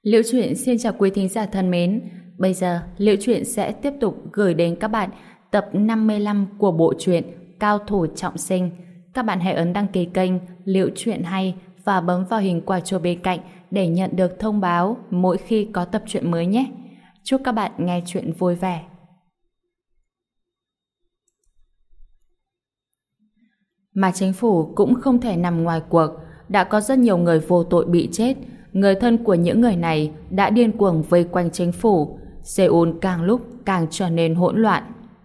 Liễu Chuyện xin chào quý thính giả thân mến. Bây giờ, Liễu Chuyện sẽ tiếp tục gửi đến các bạn tập 55 của bộ truyện Cao Thủ Trọng Sinh. Các bạn hãy ấn đăng ký kênh Liễu Chuyện Hay và bấm vào hình quả chuông bên cạnh để nhận được thông báo mỗi khi có tập truyện mới nhé. Chúc các bạn nghe chuyện vui vẻ. Mà chính phủ cũng không thể nằm ngoài cuộc. Đã có rất nhiều người vô tội bị chết. Người thân của những người này đã điên cuồng vây quanh chính phủ. Seoul càng lúc càng trở nên hỗn loạn.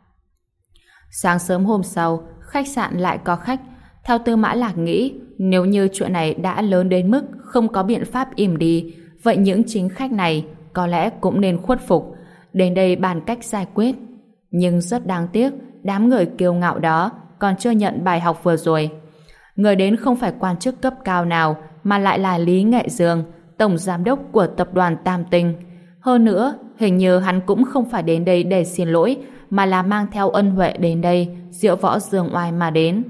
Sáng sớm hôm sau, khách sạn lại có khách. Theo Tư Mã Lạc nghĩ, nếu như chuyện này đã lớn đến mức không có biện pháp im đi, vậy những chính khách này có lẽ cũng nên khuất phục, đến đây bàn cách giải quyết. Nhưng rất đáng tiếc, đám người kiêu ngạo đó còn chưa nhận bài học vừa rồi. Người đến không phải quan chức cấp cao nào, mà lại là Lý Nghệ Dương, tổng giám đốc của tập đoàn Tam Tinh. Hơn nữa, hình như hắn cũng không phải đến đây để xin lỗi, mà là mang theo ân huệ đến đây, diễu võ dương oai mà đến.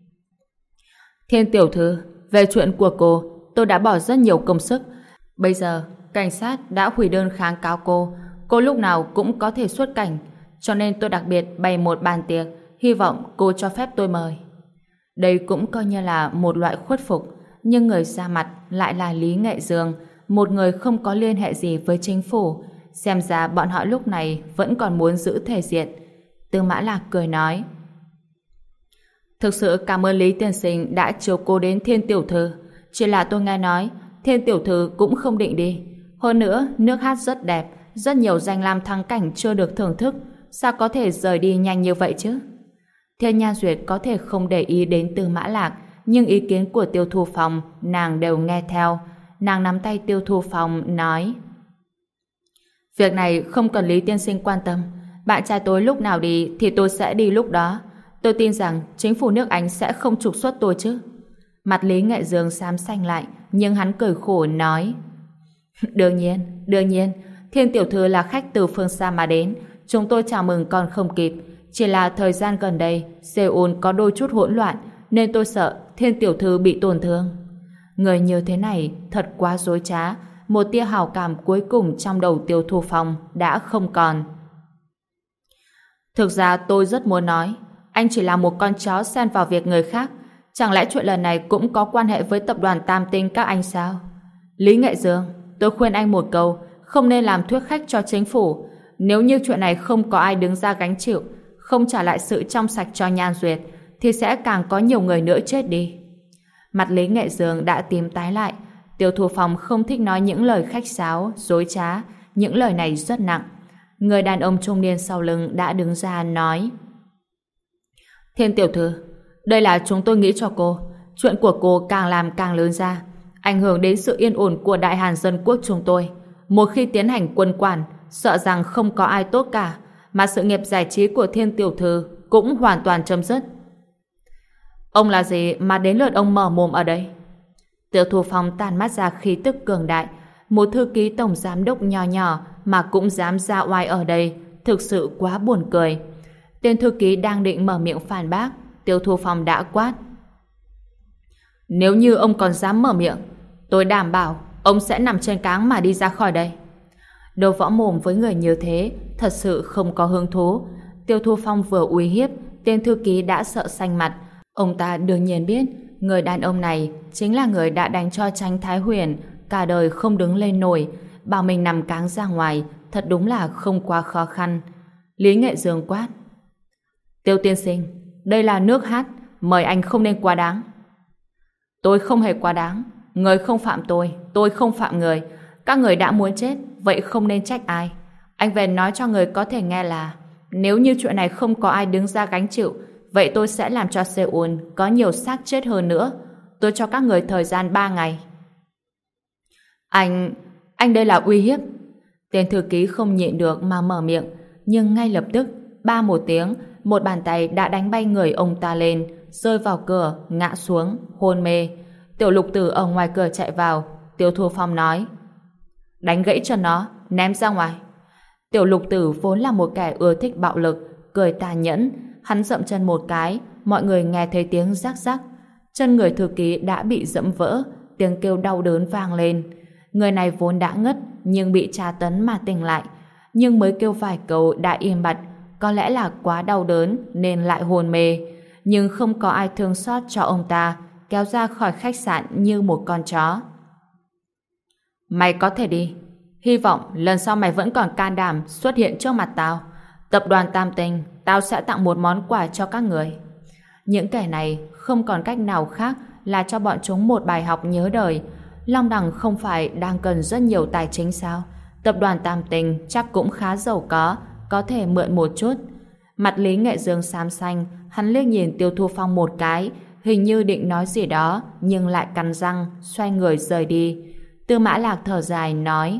Thiên tiểu thư, về chuyện của cô, tôi đã bỏ rất nhiều công sức. Bây giờ, cảnh sát đã hủy đơn kháng cáo cô lúc nào cũng có thể xuất cảnh, cho nên tôi đặc biệt bày một bàn tiệc, hy vọng cô cho phép tôi mời. Đây cũng coi như là một loại khuất phục, nhưng người ra mặt lại là Lý Nghệ Dương, một người không có liên hệ gì với chính phủ. Xem ra bọn họ lúc này vẫn còn muốn giữ thể diện. Tư Mã Lạc cười nói: Thực sự cảm ơn Lý tiên sinh đã chiều cô đến Thiên tiểu thư. Chỉ là tôi nghe nói Thiên tiểu thư cũng không định đi. Hơn nữa, nước hát rất đẹp, rất nhiều danh lam thắng cảnh chưa được thưởng thức, sao có thể rời đi nhanh như vậy chứ? Thiên Nha Duyệt có thể không để ý đến Tư Mã Lạc, nhưng ý kiến của Tiêu Thu Phong nàng đều nghe theo. Nàng nắm tay Tiêu Thu Phong nói: Việc này không cần Lý tiên sinh quan tâm. Bạn trai tôi lúc nào đi thì tôi sẽ đi lúc đó. Tôi tin rằng chính phủ nước Anh sẽ không trục xuất tôi chứ. Mặt Lý Nghệ Dương xám xanh lại, nhưng hắn cười khổ nói: Đương nhiên, Thiên tiểu thư là khách từ phương xa mà đến, chúng tôi chào mừng còn không kịp. Chỉ là thời gian gần đây Seoul có đôi chút hỗn loạn, nên tôi sợ Thiên tiểu thư bị tổn thương. Người như thế này thật quá dối trá. Một tia hào cảm cuối cùng trong đầu Tiêu Thu Phong đã không còn. Thực ra tôi rất muốn nói, anh chỉ là một con chó xen vào việc người khác. Chẳng lẽ chuyện lần này cũng có quan hệ với tập đoàn Tam Tinh các anh sao? Lý Nghệ Dương, tôi khuyên anh một câu, không nên làm thuyết khách cho chính phủ. Nếu như chuyện này không có ai đứng ra gánh chịu, không trả lại sự trong sạch cho Nhan Duyệt, thì sẽ càng có nhiều người nữa chết đi. Mặt Lý Nghệ Dương đã tím tái lại. Tiêu Thu Phong không thích nói những lời khách sáo, dối trá. Những lời này rất nặng. Người đàn ông trung niên sau lưng đã đứng ra nói: Thiên tiểu thư, đây là chúng tôi nghĩ cho cô. Chuyện của cô càng làm càng lớn ra, ảnh hưởng đến sự yên ổn của Đại Hàn dân quốc chúng tôi. Một khi tiến hành quân quản, sợ rằng không có ai tốt cả, mà sự nghiệp giải trí của Thiên tiểu thư cũng hoàn toàn chấm dứt. Ông là gì mà đến lượt ông mở mồm ở đây? Tiêu Thu Phong tàn mắt ra khí tức cường đại. Một thư ký tổng giám đốc nhỏ nhỏ mà cũng dám ra oai ở đây, thực sự quá buồn cười. Tên thư ký đang định mở miệng phản bác, Tiêu Thu Phong đã quát: Nếu như ông còn dám mở miệng, tôi đảm bảo ông sẽ nằm trên cáng mà đi ra khỏi đây. Đồ võ mồm với người như thế thật sự không có hứng thú. Tiêu Thu Phong vừa uy hiếp, tên thư ký đã sợ xanh mặt. Ông ta đương nhiên biết người đàn ông này chính là người đã đánh cho Chánh Thái Huyền cả đời không đứng lên nổi. Bảo mình nằm cáng ra ngoài thật đúng là không quá khó khăn. Lý Nghệ Dương quát: Tiêu tiên sinh, đây là nước hát, mời anh không nên quá đáng. Tôi không hề quá đáng. Người không phạm tôi không phạm người. Các người đã muốn chết, vậy không nên trách ai. Anh về nói cho người có thể nghe là nếu như chuyện này không có ai đứng ra gánh chịu, vậy tôi sẽ làm cho Seoul có nhiều xác chết hơn nữa. Tôi cho các người thời gian 3 ngày. Anh đây là uy hiếp. Tên thư ký không nhịn được mà mở miệng, nhưng ngay lập tức, ba một tiếng, một bàn tay đã đánh bay người ông ta lên, rơi vào cửa, ngã xuống, hôn mê. Tiểu Lục Tử ở ngoài cửa chạy vào. Tiêu Thu Phong nói: Đánh gãy chân nó, ném ra ngoài. Tiểu Lục Tử vốn là một kẻ ưa thích bạo lực, cười tàn nhẫn. Hắn dậm chân một cái, mọi người nghe thấy tiếng rắc rắc. Chân người thư ký đã bị dẫm vỡ, tiếng kêu đau đớn vang lên. Người này vốn đã ngất, nhưng bị tra tấn mà tỉnh lại. Nhưng mới kêu vài câu đã im bặt, có lẽ là quá đau đớn nên lại hôn mê. Nhưng không có ai thương xót cho ông ta, kéo ra khỏi khách sạn như một con chó. Mày có thể đi. Hy vọng lần sau mày vẫn còn can đảm xuất hiện trước mặt tao. Tập đoàn Tam Tinh, tao sẽ tặng một món quà cho các người. Những kẻ này không còn cách nào khác là cho bọn chúng một bài học nhớ đời. Long Đằng không phải đang cần rất nhiều tài chính sao? Tập đoàn Tam Tinh chắc cũng khá giàu có thể mượn một chút. Mặt Lý Nghệ Dương xám xanh, hắn liếc nhìn Tiêu Thu Phong một cái, hình như định nói gì đó, nhưng lại cắn răng, xoay người rời đi. Tư Mã Lạc thở dài nói: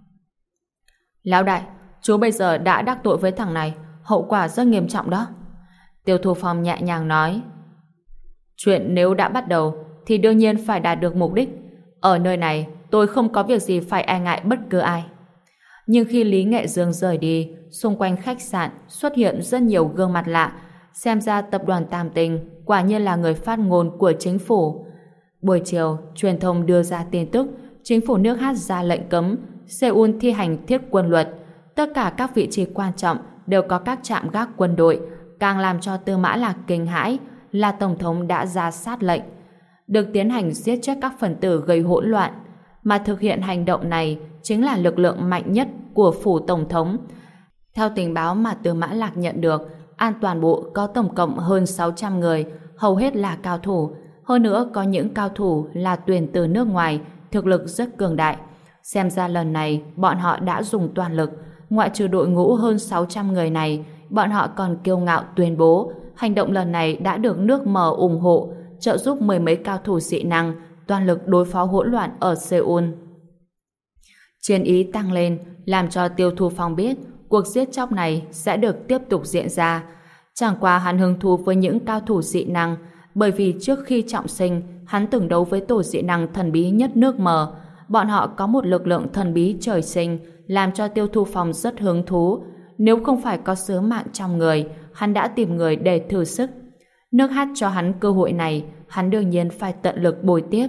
Lão đại, chú bây giờ đã đắc tội với thằng này, hậu quả rất nghiêm trọng đó. Tiêu Thu Phong nhẹ nhàng nói: Chuyện nếu đã bắt đầu thì đương nhiên phải đạt được mục đích. Ở nơi này tôi không có việc gì phải e ngại bất cứ ai. Nhưng khi Lý Nghệ Dương rời đi, xung quanh khách sạn xuất hiện rất nhiều gương mặt lạ. Xem ra tập đoàn Tam Tinh quả nhiên là người phát ngôn của chính phủ. Buổi chiều, truyền thông đưa ra tin tức chính phủ nước Hát ra lệnh cấm Seoul thi hành thiết quân luật. Tất cả các vị trí quan trọng đều có các trạm gác quân đội. Càng làm cho Tư Mã Lạc kinh hãi là Tổng thống đã ra sát lệnh được tiến hành giết chết các phần tử gây hỗn loạn, mà thực hiện hành động này chính là lực lượng mạnh nhất của phủ Tổng thống. Theo tình báo mà Tư Mã Lạc nhận được, an toàn bộ có tổng cộng hơn 600 người, hầu hết là cao thủ. Hơn nữa có những cao thủ là tuyển từ nước ngoài, thực lực rất cường đại. Xem ra lần này bọn họ đã dùng toàn lực. Ngoại trừ đội ngũ hơn 600 người này, bọn họ còn kiêu ngạo tuyên bố hành động lần này đã được nước Mở ủng hộ, trợ giúp mười mấy cao thủ dị năng toàn lực đối phó hỗn loạn ở Seoul. Chiến ý tăng lên, làm cho Tiêu Thu Phong biết cuộc giết chóc này sẽ được tiếp tục diễn ra. Chẳng qua hắn hứng thú với những cao thủ dị năng, bởi vì trước khi trọng sinh, hắn từng đấu với tổ dị năng thần bí nhất nước Mở. Bọn họ có một lực lượng thần bí trời sinh, làm cho Tiêu Thu Phong rất hứng thú. Nếu không phải có sứ mạng trong người, hắn đã tìm người để thử sức. Nước Hát cho hắn cơ hội này, hắn đương nhiên phải tận lực bồi tiếp.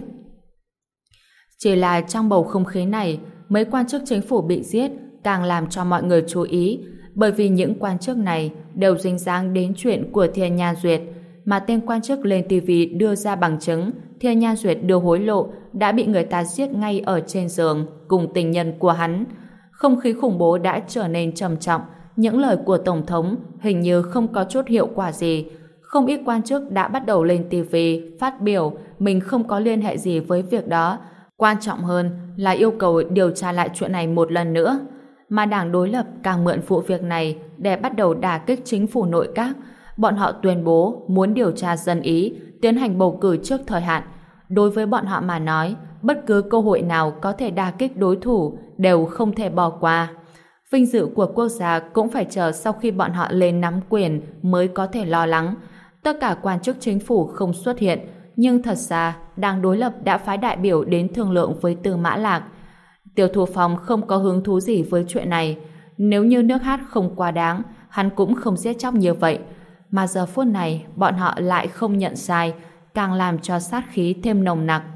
Chỉ là trong bầu không khí này, mấy quan chức chính phủ bị giết càng làm cho mọi người chú ý, bởi vì những quan chức này đều dính dáng đến chuyện của Thiên Nha Duyệt, mà tên quan chức lên TV đưa ra bằng chứng Thiên Nha Duyệt đưa hối lộ đã bị người ta giết ngay ở trên giường cùng tình nhân của hắn. Không khí khủng bố đã trở nên trầm trọng, những lời của Tổng thống hình như không có chút hiệu quả gì. Không ít quan chức đã bắt đầu lên TV phát biểu mình không có liên hệ gì với việc đó. Quan trọng hơn là yêu cầu điều tra lại chuyện này một lần nữa. Mà đảng đối lập càng mượn vụ việc này để bắt đầu đả kích chính phủ nội các. Bọn họ tuyên bố muốn điều tra dân Ý, tiến hành bầu cử trước thời hạn. Đối với bọn họ mà nói, bất cứ cơ hội nào có thể đả kích đối thủ đều không thể bỏ qua. Vinh dự của quốc gia cũng phải chờ sau khi bọn họ lên nắm quyền mới có thể lo lắng. Tất cả quan chức chính phủ không xuất hiện, nhưng thật ra đảng đối lập đã phái đại biểu đến thương lượng với Tư Mã Lạc. Tiêu Thu Phong không có hứng thú gì với chuyện này. Nếu như nước Hát không quá đáng, hắn cũng không giết chóc như vậy. Mà giờ phút này, bọn họ lại không nhận sai, càng làm cho sát khí thêm nồng nặc.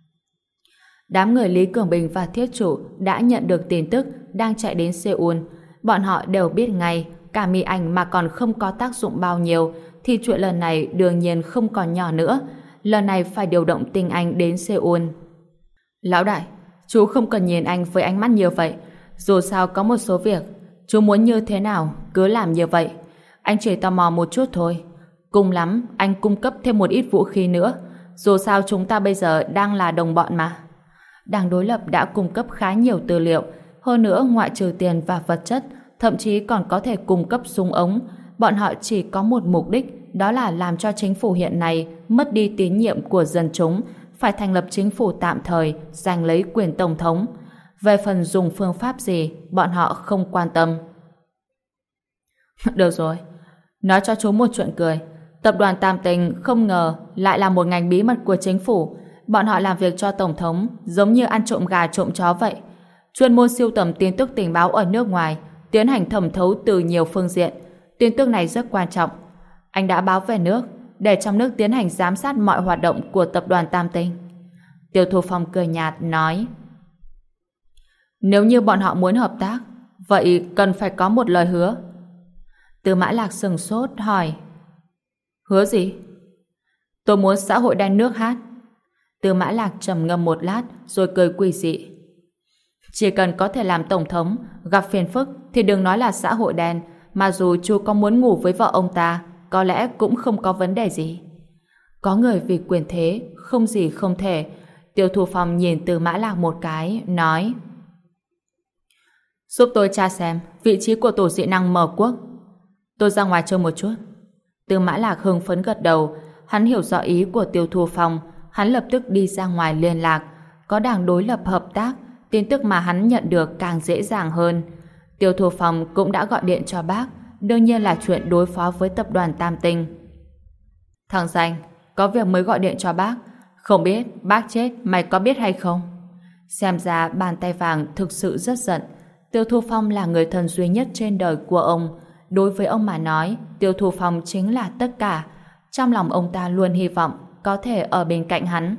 Đám người Lý Cường Bình và Thiết Chủ đã nhận được tin tức đang chạy đến Seoul. Bọn họ đều biết ngay, cả mì ảnh mà còn không có tác dụng bao nhiêu, thì chuyện lần này đương nhiên không còn nhỏ nữa. Lần này phải điều động tinh anh đến Seoul. Lão đại, chú không cần nhìn anh với ánh mắt như vậy. Dù sao có một số việc, chú muốn như thế nào, cứ làm như vậy. Anh chỉ tò mò một chút thôi. Cùng lắm, anh cung cấp thêm một ít vũ khí nữa. Dù sao chúng ta bây giờ đang là đồng bọn mà. Đảng đối lập đã cung cấp khá nhiều tư liệu. Hơn nữa, ngoại trừ tiền và vật chất, thậm chí còn có thể cung cấp súng ống. Bọn họ chỉ có một mục đích, đó là làm cho chính phủ hiện nay mất đi tín nhiệm của dân chúng, phải thành lập chính phủ tạm thời, giành lấy quyền tổng thống. Về phần dùng phương pháp gì, bọn họ không quan tâm. Được rồi, nói cho chú một chuyện cười. Tập đoàn Tam Tinh không ngờ lại là một ngành bí mật của chính phủ. Bọn họ làm việc cho tổng thống giống như ăn trộm gà trộm chó vậy. Chuyên môn sưu tầm tin tức tình báo ở nước ngoài, tiến hành thẩm thấu từ nhiều phương diện. Tin tức này rất quan trọng. Anh đã báo về nước để trong nước tiến hành giám sát mọi hoạt động của tập đoàn Tam Tinh. Tiêu Thu Phong cười nhạt nói: Nếu như bọn họ muốn hợp tác, vậy cần phải có một lời hứa. Từ Mã Lạc sừng sốt hỏi: Hứa gì? Tôi muốn xã hội đen nước hát. Từ Mã Lạc trầm ngâm một lát rồi cười quỷ dị. Chỉ cần có thể làm tổng thống, gặp phiền phức thì đừng nói là xã hội đen, mà dù chú có muốn ngủ với vợ ông ta, có lẽ cũng không có vấn đề gì. Có người vì quyền thế, không gì không thể. Tiêu Thu Phong nhìn Từ Mã Lạc một cái, nói: Giúp tôi tra xem vị trí của tổ dị năng mở quốc. Tôi ra ngoài chơi một chút. Từ Mã Lạc hưng phấn gật đầu. Hắn hiểu rõ ý của Tiêu Thu Phong. Hắn lập tức đi ra ngoài liên lạc. Có đảng đối lập hợp tác, tin tức mà hắn nhận được càng dễ dàng hơn. Tiêu Thu Phong cũng đã gọi điện cho bác, đương nhiên là chuyện đối phó với tập đoàn Tam Tinh. Thằng Danh, có việc mới gọi điện cho bác. Không biết bác chết mày có biết hay không? Xem ra bàn tay vàng thực sự rất giận. Tiêu Thu Phong là người thân duy nhất trên đời của ông. Đối với ông mà nói, Tiêu Thu Phong chính là tất cả. Trong lòng ông ta luôn hy vọng có thể ở bên cạnh hắn.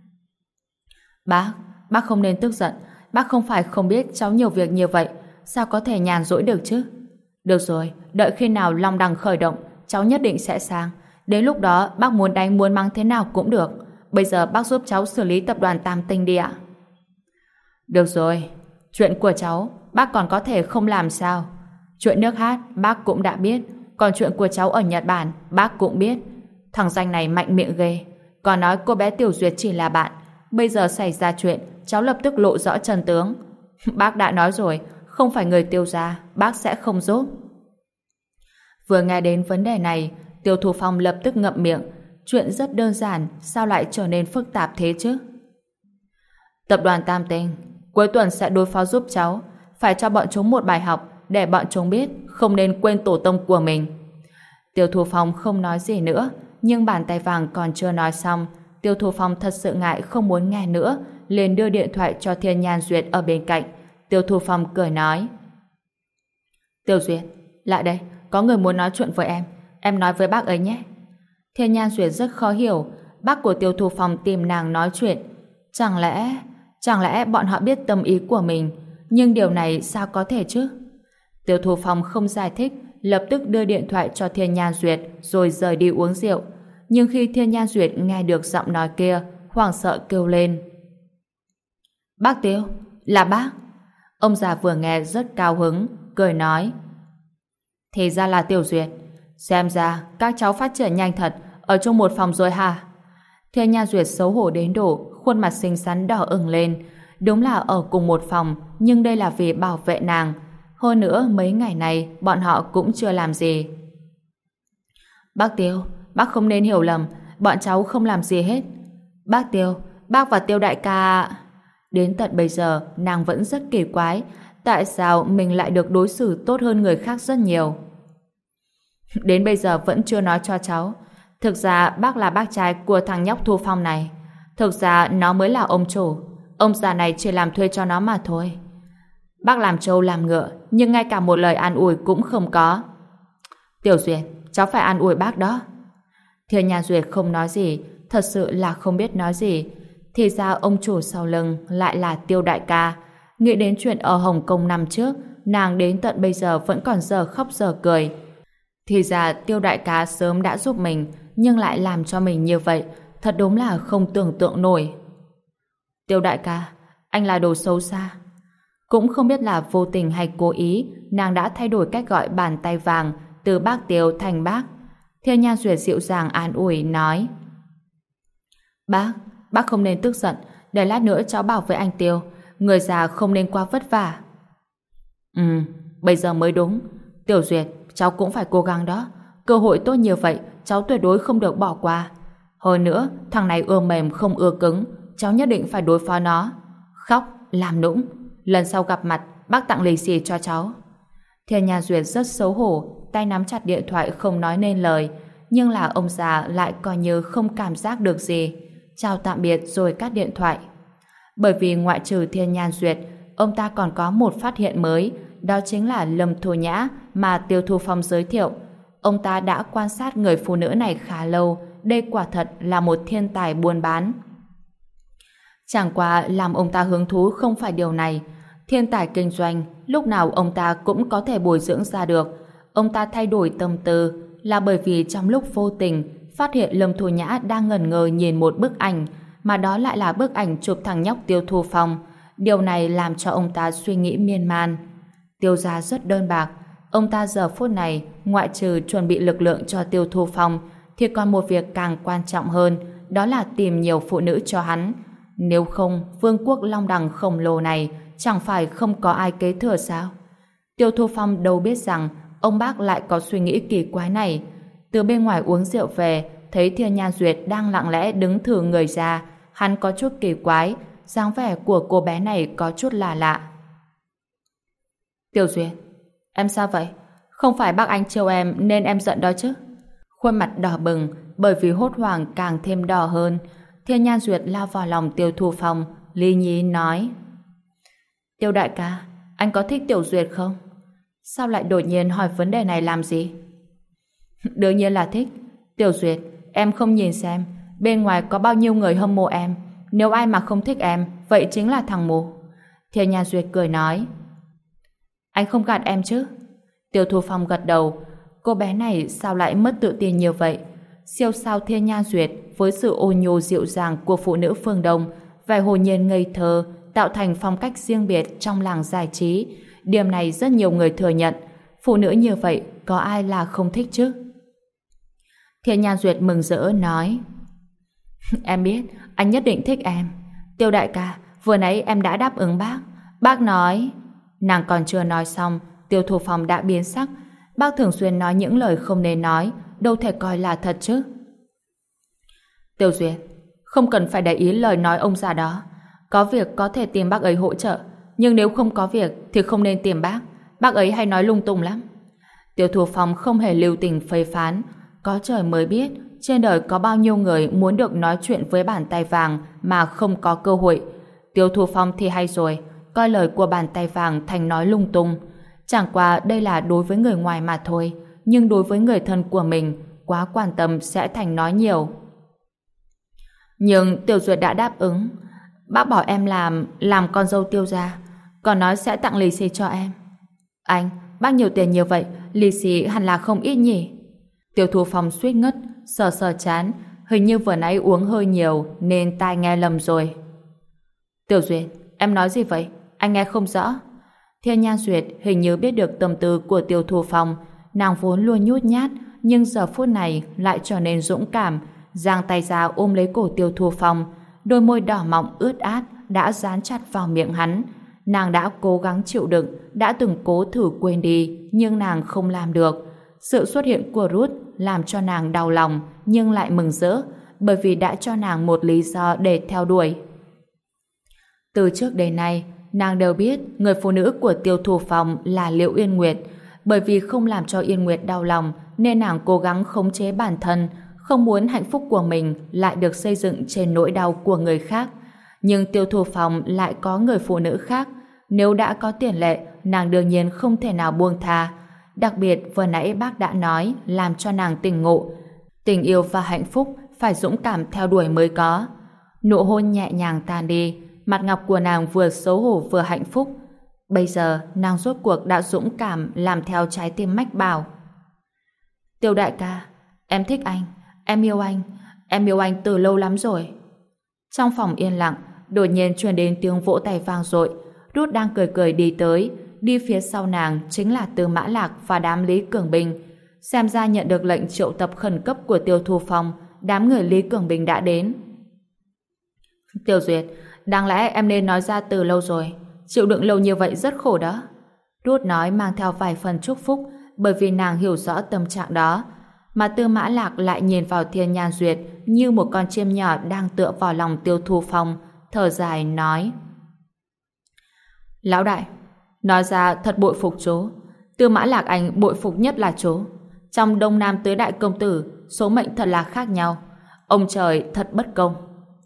Bác không nên tức giận. Bác không phải không biết cháu nhiều việc như vậy, sao có thể nhàn rỗi được chứ? Được rồi, đợi khi nào Long Đằng khởi động, cháu nhất định sẽ sang. Đến lúc đó bác muốn đánh muốn mắng thế nào cũng được. Bây giờ bác giúp cháu xử lý tập đoàn Tam Tinh đi ạ. Được rồi, chuyện của cháu bác còn có thể không làm sao? Chuyện nước hát bác cũng đã biết, còn chuyện của cháu ở Nhật Bản bác cũng biết. Thằng Danh này mạnh miệng ghê, còn nói cô bé Tiểu Duyệt chỉ là bạn. Bây giờ xảy ra chuyện, cháu lập tức lộ rõ chân tướng. Bác đã nói rồi, không phải người Tiêu gia, bác sẽ không giúp. Vừa nghe đến vấn đề này, Tiêu Thu Phong lập tức ngậm miệng. Chuyện rất đơn giản, sao lại trở nên phức tạp thế chứ? Tập đoàn Tam Tinh cuối tuần sẽ đối phó giúp cháu, phải cho bọn chúng một bài học để bọn chúng biết không nên quên tổ tông của mình. Tiêu Thu Phong không nói gì nữa, nhưng bàn tay vàng còn chưa nói xong. Tiêu Thu Phong thật sự ngại không muốn nghe nữa, liền đưa điện thoại cho Thiên Nhan Duyệt ở bên cạnh. Tiêu Thu Phong cười nói: Tiêu Duyệt, lại đây, có người muốn nói chuyện với em nói với bác ấy nhé. Thiên Nhan Duyệt rất khó hiểu, bác của Tiêu Thu Phong tìm nàng nói chuyện. Chẳng lẽ bọn họ biết tâm ý của mình, nhưng điều này sao có thể chứ? Tiêu Thu Phong không giải thích, lập tức đưa điện thoại cho Thiên Nhan Duyệt rồi rời đi uống rượu. Nhưng khi Thiên Nhan Duyệt nghe được giọng nói kia, hoảng sợ kêu lên: Bác Tiêu, là bác. Ông già vừa nghe rất cao hứng, cười nói: Thì ra là Tiểu Duyệt, xem ra các cháu phát triển nhanh thật, ở chung một phòng rồi hả? Thiên Nhan Duyệt xấu hổ đến độ khuôn mặt xinh xắn đỏ ửng lên. Đúng là ở cùng một phòng, nhưng đây là vì bảo vệ nàng. Hơn nữa mấy ngày này bọn họ cũng chưa làm gì. Bác Tiêu, bác không nên hiểu lầm, bọn cháu không làm gì hết. Bác Tiêu, bác và Tiêu đại ca... Đến tận bây giờ nàng vẫn rất kỳ quái, tại sao mình lại được đối xử tốt hơn người khác rất nhiều. Đến bây giờ vẫn chưa nói cho cháu. Thực ra bác là bác trai của thằng nhóc Thu Phong này. Thực ra nó mới là ông chủ. Ông già này chỉ làm thuê cho nó mà thôi. Bác làm trâu làm ngựa, nhưng ngay cả một lời an ủi cũng không có. Tiểu Duyệt, cháu phải an ủi bác đó. Thiên Nhan Duyệt không nói gì, thật sự là không biết nói gì. Thì ra ông chủ sau lưng lại là Tiêu đại ca. Nghĩ đến chuyện ở Hồng Kông năm trước, nàng đến tận bây giờ vẫn còn giờ khóc giờ cười. Thì ra Tiêu đại ca sớm đã giúp mình, nhưng lại làm cho mình như vậy, thật đúng là không tưởng tượng nổi. Tiêu đại ca, anh là đồ xấu xa. Cũng không biết là vô tình hay cố ý, nàng đã thay đổi cách gọi bàn tay vàng từ bác Tiêu thành bác. Thiên Nhan Duyệt dịu dàng an ủi nói: Bác không nên tức giận, để lát nữa cháu bảo với anh Tiêu, người già không nên quá vất vả. Bây giờ mới đúng. Tiểu Duyệt, cháu cũng phải cố gắng đó. Cơ hội tốt như vậy, cháu tuyệt đối không được bỏ qua. Hơn nữa, thằng này ưa mềm không ưa cứng, cháu nhất định phải đối phó nó. Khóc, làm nũng. Lần sau gặp mặt, bác tặng lì xì cho cháu. Thiên Nhan Duyệt rất xấu hổ, tay nắm chặt điện thoại không nói nên lời, nhưng là ông già lại coi như không cảm giác được gì. Chào tạm biệt rồi cắt điện thoại. Bởi vì ngoại trừ Thiên Nhan Duyệt, ông ta còn có một phát hiện mới, đó chính là Lâm Thu Nhã mà Tiêu Thu Phong giới thiệu. Ông ta đã quan sát người phụ nữ này khá lâu, đây quả thật là một thiên tài buôn bán. Chẳng qua làm ông ta hứng thú không phải điều này. Thiên tài kinh doanh, lúc nào ông ta cũng có thể bồi dưỡng ra được. Ông ta thay đổi tâm tư là bởi vì trong lúc vô tình phát hiện Lâm Thu Nhã đang ngẩn ngơ nhìn một bức ảnh, mà đó lại là bức ảnh chụp thằng nhóc Tiêu Thu Phong. Điều này làm cho ông ta suy nghĩ miên man. Tiêu gia rất đơn bạc. Ông ta giờ phút này, ngoại trừ chuẩn bị lực lượng cho Tiêu Thu Phong, thì còn một việc càng quan trọng hơn, đó là tìm nhiều phụ nữ cho hắn. Nếu không, vương quốc Long Đằng khổng lồ này chẳng phải không có ai kế thừa sao? Tiêu Thu Phong đâu biết rằng ông bác lại có suy nghĩ kỳ quái này. Từ bên ngoài uống rượu về, thấy Thiên Nhan Duyệt đang lặng lẽ đứng thử người ra, hắn có chút kỳ quái, dáng vẻ của cô bé này có chút lạ lạ. Tiểu Duyệt, em sao vậy? Không phải bác anh trêu em nên em giận đó chứ? Khuôn mặt đỏ bừng, bởi vì hốt hoảng càng thêm đỏ hơn. Thiên Nhan Duyệt lao vào lòng Tiêu Thu Phong, lý nhí nói: Tiêu đại ca, anh có thích Tiểu Duyệt không? Sao lại đột nhiên hỏi vấn đề này làm gì? Đương nhiên là thích. Tiểu Duyệt, em không nhìn xem bên ngoài có bao nhiêu người hâm mộ em. Nếu ai mà không thích em, vậy chính là thằng mù. Thiên Nhan Duyệt cười nói: Anh không gạt em chứ? Tiêu Thu Phong gật đầu. Cô bé này sao lại mất tự tin như vậy? Siêu sao Thiên Nhan Duyệt với sự ôn nhu dịu dàng của phụ nữ phương Đông, vẻ hồn nhiên ngây thơ, tạo thành phong cách riêng biệt trong làng giải trí. Điểm này rất nhiều người thừa nhận. Phụ nữ như vậy có ai là không thích chứ? Thiên Nhan Duyệt mừng rỡ nói: Em biết, anh nhất định thích em. Tiêu đại ca, vừa nãy em đã đáp ứng bác. Bác nói... Nàng còn chưa nói xong, Tiêu Thu Phong đã biến sắc. Bác thường xuyên nói những lời không nên nói, đâu thể coi là thật chứ. Tiêu Duyệt, không cần phải để ý lời nói ông già đó. Có việc có thể tìm bác ấy hỗ trợ, nhưng nếu không có việc thì không nên tìm bác. Bác ấy hay nói lung tung lắm. Tiêu Thu Phong không hề lưu tình phê phán. Có trời mới biết trên đời có bao nhiêu người muốn được nói chuyện với bàn tay vàng mà không có cơ hội. Tiêu Thu Phong thì hay rồi, coi lời của bàn tay vàng thành nói lung tung. Chẳng qua đây là đối với người ngoài mà thôi, nhưng đối với người thân của mình, quá quan tâm sẽ thành nói nhiều. Nhưng Tiểu Duyệt đã đáp ứng. Bác bảo em làm con dâu Tiêu gia, còn nói sẽ tặng lì xì cho em. Anh, bác nhiều tiền như vậy, lì xì hẳn là không ít nhỉ? Tiêu Thu Phong suýt ngất, sờ sờ chán, hình như vừa nãy uống hơi nhiều nên tai nghe lầm rồi. Tiểu Duyệt, em nói gì vậy? Anh nghe không rõ. Thiên Nhan Duyệt hình như biết được tâm tư của Tiêu Thu Phong. Nàng vốn luôn nhút nhát, nhưng giờ phút này lại trở nên dũng cảm, giang tay ra ôm lấy cổ Tiêu Thu Phong. Đôi môi đỏ mọng ướt át đã dán chặt vào miệng hắn. Nàng đã cố gắng chịu đựng, đã từng cố thử quên đi, nhưng nàng không làm được. Sự xuất hiện của Ruth làm cho nàng đau lòng, nhưng lại mừng rỡ, bởi vì đã cho nàng một lý do để theo đuổi. Từ trước đến nay, nàng đều biết người phụ nữ của Tiêu Thu Phong là Liễu Yên Nguyệt. Bởi vì không làm cho Yên Nguyệt đau lòng, nên nàng cố gắng khống chế bản thân, không muốn hạnh phúc của mình lại được xây dựng trên nỗi đau của người khác. Nhưng Tiêu Thu Phong lại có người phụ nữ khác. Nếu đã có tiền lệ, nàng đương nhiên không thể nào buông tha. Đặc biệt vừa nãy bác đã nói làm cho nàng tỉnh ngộ. Tình yêu và hạnh phúc phải dũng cảm theo đuổi mới có. Nụ hôn nhẹ nhàng tan đi, mặt ngọc của nàng vừa xấu hổ vừa hạnh phúc. Bây giờ nàng rốt cuộc đã dũng cảm làm theo trái tim mách bảo. Tiêu đại ca, em thích anh, em yêu anh từ lâu lắm rồi. Trong phòng yên lặng, đột nhiên truyền đến tiếng vỗ tay vang dội. Ruth đang cười cười đi tới, đi phía sau nàng chính là Tư Mã Lạc và đám Lý Cường Bình. Xem ra nhận được lệnh triệu tập khẩn cấp của Tiêu Thu Phong, đám người Lý Cường Bình đã đến. Tiêu Duyệt, đáng lẽ em nên nói ra từ lâu rồi, chịu đựng lâu như vậy rất khổ đó. Ruth nói mang theo vài phần chúc phúc, bởi vì nàng hiểu rõ tâm trạng đó. Mà Tư Mã Lạc lại nhìn vào Thiên Nhan Duyệt như một con chim nhỏ đang tựa vào lòng Tiêu Thu Phong, thở dài nói: Lão đại, nói ra thật bội phục chú. Tư Mã Lạc anh bội phục nhất là chú. Trong Đông Nam tứ đại công tử, số mệnh thật là khác nhau. Ông trời thật bất công.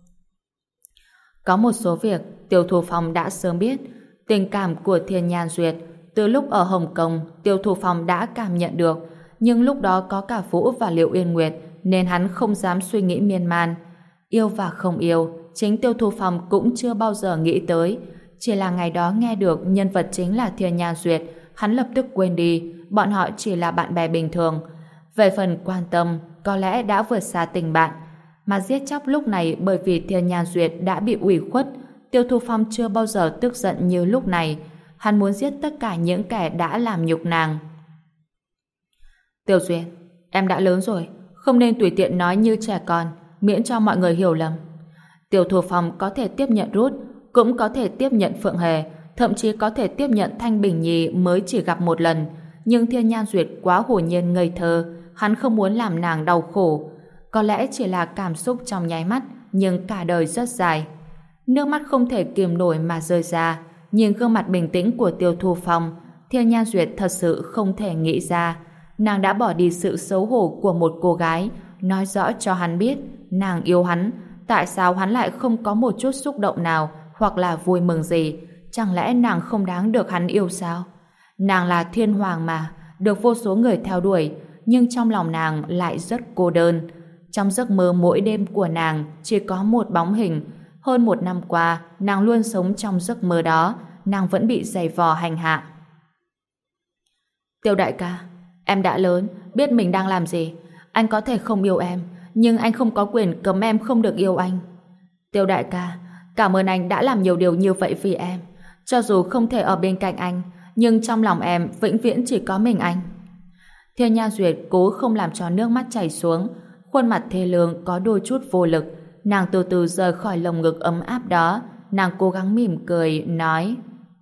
Có một số việc Tiêu Thu Phong đã sớm biết. Tình cảm của Thiên Nhan Duyệt từ lúc ở Hồng Kông, Tiêu Thu Phong đã cảm nhận được, nhưng lúc đó có cả Vũ và Liễu Yên Nguyệt nên hắn không dám suy nghĩ miên man. Yêu và không yêu, chính Tiêu Thu Phong cũng chưa bao giờ nghĩ tới. Chỉ là ngày đó nghe được nhân vật chính là Thiên Nha Duyệt, hắn lập tức quên đi, bọn họ chỉ là bạn bè bình thường. Về phần quan tâm, có lẽ đã vượt xa tình bạn. Mà giết chóc lúc này bởi vì Thiên Nha Duyệt đã bị ủy khuất, Tiêu Thu Phong chưa bao giờ tức giận như lúc này. Hắn muốn giết tất cả những kẻ đã làm nhục nàng. Tiêu Duyệt, em đã lớn rồi, không nên tùy tiện nói như trẻ con, miễn cho mọi người hiểu lầm. Tiêu Thu Phong có thể tiếp nhận Ruth, cũng có thể tiếp nhận Phượng Hề, thậm chí có thể tiếp nhận Thanh Bình Nhi mới chỉ gặp một lần. Nhưng Thiên Nha Duyệt quá hồn nhiên ngây thơ, hắn không muốn làm nàng đau khổ. Có lẽ chỉ là cảm xúc trong nháy mắt, nhưng cả đời rất dài. Nước mắt không thể kiềm nổi mà rơi ra. Nhìn gương mặt bình tĩnh của Tiêu Thu Phong, Thiên Nha Duyệt thật sự không thể nghĩ ra. Nàng đã bỏ đi sự xấu hổ của một cô gái, nói rõ cho hắn biết nàng yêu hắn. Tại sao hắn lại không có một chút xúc động nào hoặc là vui mừng gì? Chẳng lẽ nàng không đáng được hắn yêu sao? Nàng là thiên hoàng mà, được vô số người theo đuổi, nhưng trong lòng nàng lại rất cô đơn. Trong giấc mơ mỗi đêm của nàng chỉ có một bóng hình. Hơn 1 năm qua, nàng luôn sống trong giấc mơ đó, nàng vẫn bị giày vò hành hạ. Tiêu đại ca, em đã lớn, biết mình đang làm gì. Anh có thể không yêu em, nhưng anh không có quyền cấm em không được yêu anh. Tiêu đại ca, cảm ơn anh đã làm nhiều điều như vậy vì em. Cho dù không thể ở bên cạnh anh, nhưng trong lòng em vĩnh viễn chỉ có mình anh. Thiên Nha Duyệt cố không làm cho nước mắt chảy xuống, khuôn mặt thê lương có đôi chút vô lực. Nàng từ từ rời khỏi lồng ngực ấm áp đó. Nàng cố gắng mỉm cười, nói: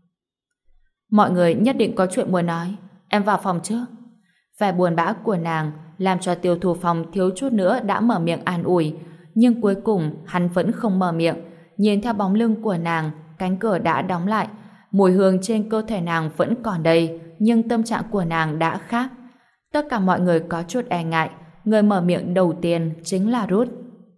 mọi người nhất định có chuyện muốn nói, em vào phòng trước. Vẻ buồn bã của nàng làm cho Tiêu Thu Phong thiếu chút nữa đã mở miệng an ủi, nhưng cuối cùng hắn vẫn không mở miệng. Nhìn theo bóng lưng của nàng, cánh cửa đã đóng lại. Mùi hương trên cơ thể nàng vẫn còn đây, nhưng tâm trạng của nàng đã khác. Tất cả mọi người có chút e ngại. Người mở miệng đầu tiên chính là Ruth.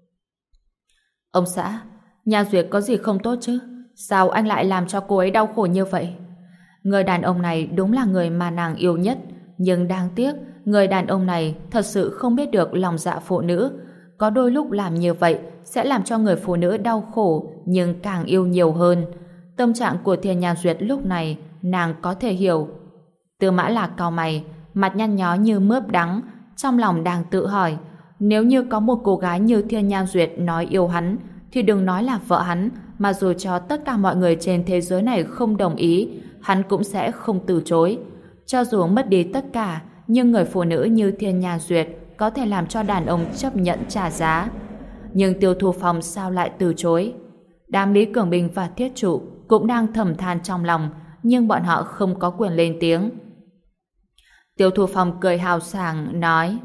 Ông xã, Nha Duyệt có gì không tốt chứ? Sao anh lại làm cho cô ấy đau khổ như vậy? Người đàn ông này đúng là người mà nàng yêu nhất, nhưng đáng tiếc, người đàn ông này thật sự không biết được lòng dạ phụ nữ. Có đôi lúc làm như vậy sẽ làm cho người phụ nữ đau khổ, nhưng càng yêu nhiều hơn. Tâm trạng của Thiên Nha Duyệt lúc này, nàng có thể hiểu. Tư Mã Lạc cau mày, mặt nhăn nhó như mướp đắng, trong lòng đang tự hỏi, nếu như có một cô gái như Thiên Nha Duyệt nói yêu hắn, thì đừng nói là vợ hắn, mà dù cho tất cả mọi người trên thế giới này không đồng ý, hắn cũng sẽ không từ chối. Cho dù mất đi tất cả, nhưng người phụ nữ như Thiên Nha Duyệt có thể làm cho đàn ông chấp nhận trả giá. Nhưng Tiêu Thu Phong sao lại từ chối? Đám Lý Cường Bình và Thiết Trụ cũng đang thầm than trong lòng, nhưng bọn họ không có quyền lên tiếng. Tiêu Thu Phong cười hào sảng nói: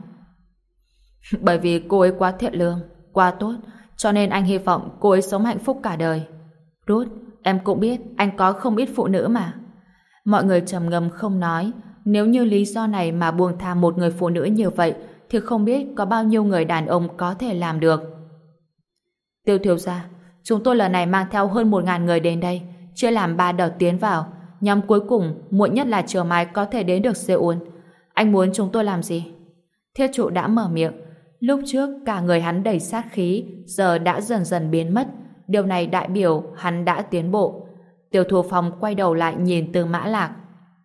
bởi vì cô ấy quá thiện lương, quá tốt, cho nên anh hy vọng cô ấy sống hạnh phúc cả đời. Ruth, em cũng biết anh có không ít phụ nữ mà. Mọi người trầm ngâm không nói. Nếu như lý do này mà buông tha một người phụ nữ như vậy thì không biết có bao nhiêu người đàn ông có thể làm được. Tiêu thiếu gia, chúng tôi lần này mang theo hơn 1.000 người đến đây, chia làm 3 đợt tiến vào. Nhóm cuối cùng muộn nhất là chiều mai có thể đến được Seoul. Anh muốn chúng tôi làm gì? Thiết Trụ đã mở miệng. Lúc trước cả người hắn đầy sát khí, giờ đã dần dần biến mất. Điều này đại biểu hắn đã tiến bộ. Tiêu Thu Phong quay đầu lại nhìn Tư Mã Lạc.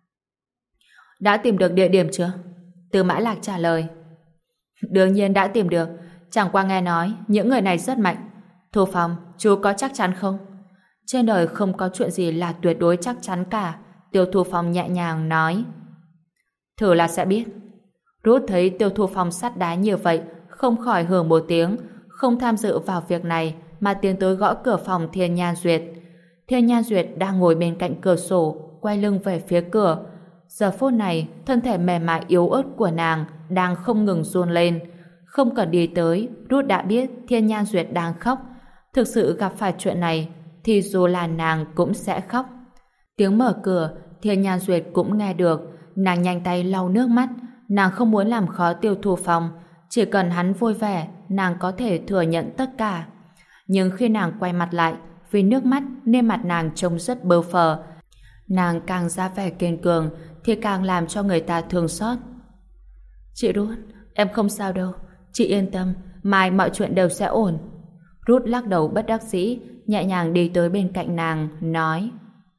Đã tìm được địa điểm chưa? Tư Mã Lạc trả lời. Đương nhiên đã tìm được. Chẳng qua nghe nói những người này rất mạnh. Thu Phong, chú có chắc chắn không? Trên đời không có chuyện gì là tuyệt đối chắc chắn cả. Tiêu Thu Phong nhẹ nhàng nói. Thử là sẽ biết. Ruth thấy Tiêu Thu Phong sắt đá như vậy, không khỏi hừ một tiếng, không tham dự vào việc này mà tiến tới gõ cửa phòng Thiên Nha Duyệt. Thiên Nha Duyệt đang ngồi bên cạnh cửa sổ, quay lưng về phía cửa. Giờ phút này, thân thể mềm mại yếu ớt của nàng đang không ngừng run lên. Không cần đi tới, Ruth đã biết Thiên Nha Duyệt đang khóc. Thực sự gặp phải chuyện này, thì dù là nàng cũng sẽ khóc. Tiếng mở cửa, Thiên Nha Duyệt cũng nghe được. Nàng nhanh tay lau nước mắt. Nàng không muốn làm khó Tiêu Thu Phong. Chỉ cần hắn vui vẻ, nàng có thể thừa nhận tất cả. Nhưng khi nàng quay mặt lại, vì nước mắt nên mặt nàng trông rất bơ phờ. Nàng càng ra vẻ kiên cường thì càng làm cho người ta thương xót. Chị Ruth, em không sao đâu. Chị yên tâm, mai mọi chuyện đều sẽ ổn. Ruth lắc đầu bất đắc dĩ, nhẹ nhàng đi tới bên cạnh nàng, nói.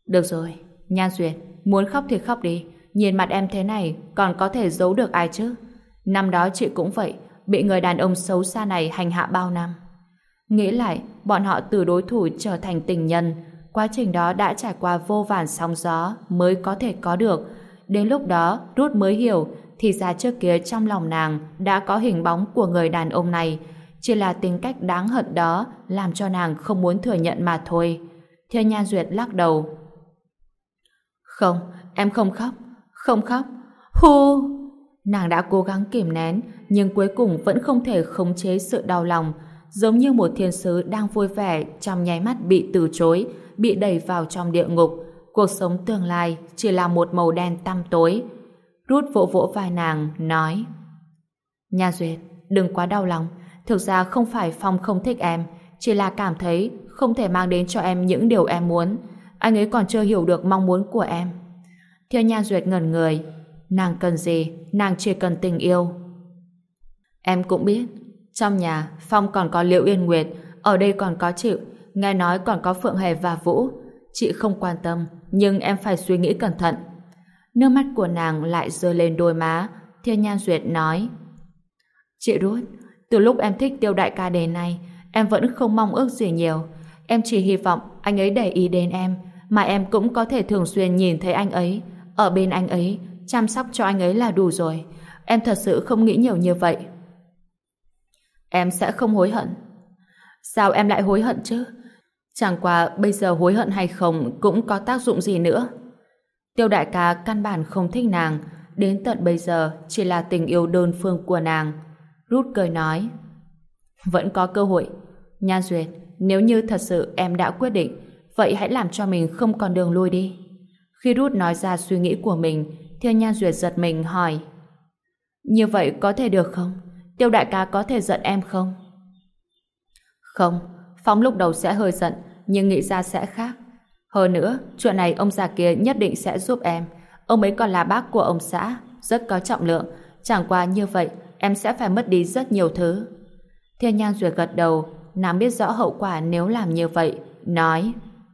Được rồi, Nhan Duyệt, muốn khóc thì khóc đi. Nhìn mặt em thế này, còn có thể giấu được ai chứ? Năm đó chị cũng vậy, bị người đàn ông xấu xa này hành hạ bao năm. Nghĩ lại, bọn họ từ đối thủ trở thành tình nhân. Quá trình đó đã trải qua vô vàn sóng gió mới có thể có được. Đến lúc đó, Ruth mới hiểu, thì ra trước kia trong lòng nàng đã có hình bóng của người đàn ông này. Chỉ là tính cách đáng hận đó làm cho nàng không muốn thừa nhận mà thôi. Thiên Nhan Duyệt lắc đầu. Không, em không khóc. Không khóc. Hu! Nàng đã cố gắng kìm nén, nhưng cuối cùng vẫn không thể khống chế sự đau lòng, giống như một thiên sứ đang vui vẻ trong nháy mắt bị từ chối, bị đẩy vào trong địa ngục. Cuộc sống tương lai chỉ là một màu đen tăm tối. Ruth vỗ vỗ vai nàng, nói: Nha Duyệt, đừng quá đau lòng. Thực ra không phải Phong không thích em, chỉ là cảm thấy không thể mang đến cho em những điều em muốn. Anh ấy còn chưa hiểu được mong muốn của em. Thiên Nha Duyệt ngẩn người. Nàng cần gì? Nàng chỉ cần tình yêu. Em cũng biết, trong nhà Phong còn có Liễu Yên Nguyệt, ở đây còn có Chịu, nghe nói còn có Phượng Hề và Vũ. Chị không quan tâm, nhưng em phải suy nghĩ cẩn thận. Nước mắt của nàng lại rơi lên đôi má. Thiên Nhan Duyệt nói: Chị Ruth, từ lúc em thích Tiêu đại ca đến nay, em vẫn không mong ước gì nhiều. Em chỉ hy vọng anh ấy để ý đến em, mà em cũng có thể thường xuyên nhìn thấy anh ấy, ở bên anh ấy, chăm sóc cho anh ấy là đủ rồi. Em thật sự không nghĩ nhiều như vậy. Em sẽ không hối hận. Sao em lại hối hận chứ? Chẳng qua bây giờ hối hận hay không cũng có tác dụng gì nữa. Tiêu đại ca căn bản không thích nàng, đến tận bây giờ chỉ là tình yêu đơn phương của nàng. Ruth cười nói: Vẫn có cơ hội. Nhan Duyệt, nếu như thật sự em đã quyết định, vậy hãy làm cho mình không còn đường lui đi. Khi Ruth nói ra suy nghĩ của mình, Thiên Nhan Duyệt giật mình hỏi: Như vậy có thể được không? Tiêu đại ca có thể giận em không? Không, Phong lúc đầu sẽ hơi giận, nhưng nghĩ ra sẽ khác. Hơn nữa, chuyện này ông già kia nhất định sẽ giúp em. Ông ấy còn là bác của ông xã, rất có trọng lượng. Chẳng qua như vậy, em sẽ phải mất đi rất nhiều thứ. Thiên Nhan Duyệt gật đầu, nàng biết rõ hậu quả nếu làm như vậy, nói: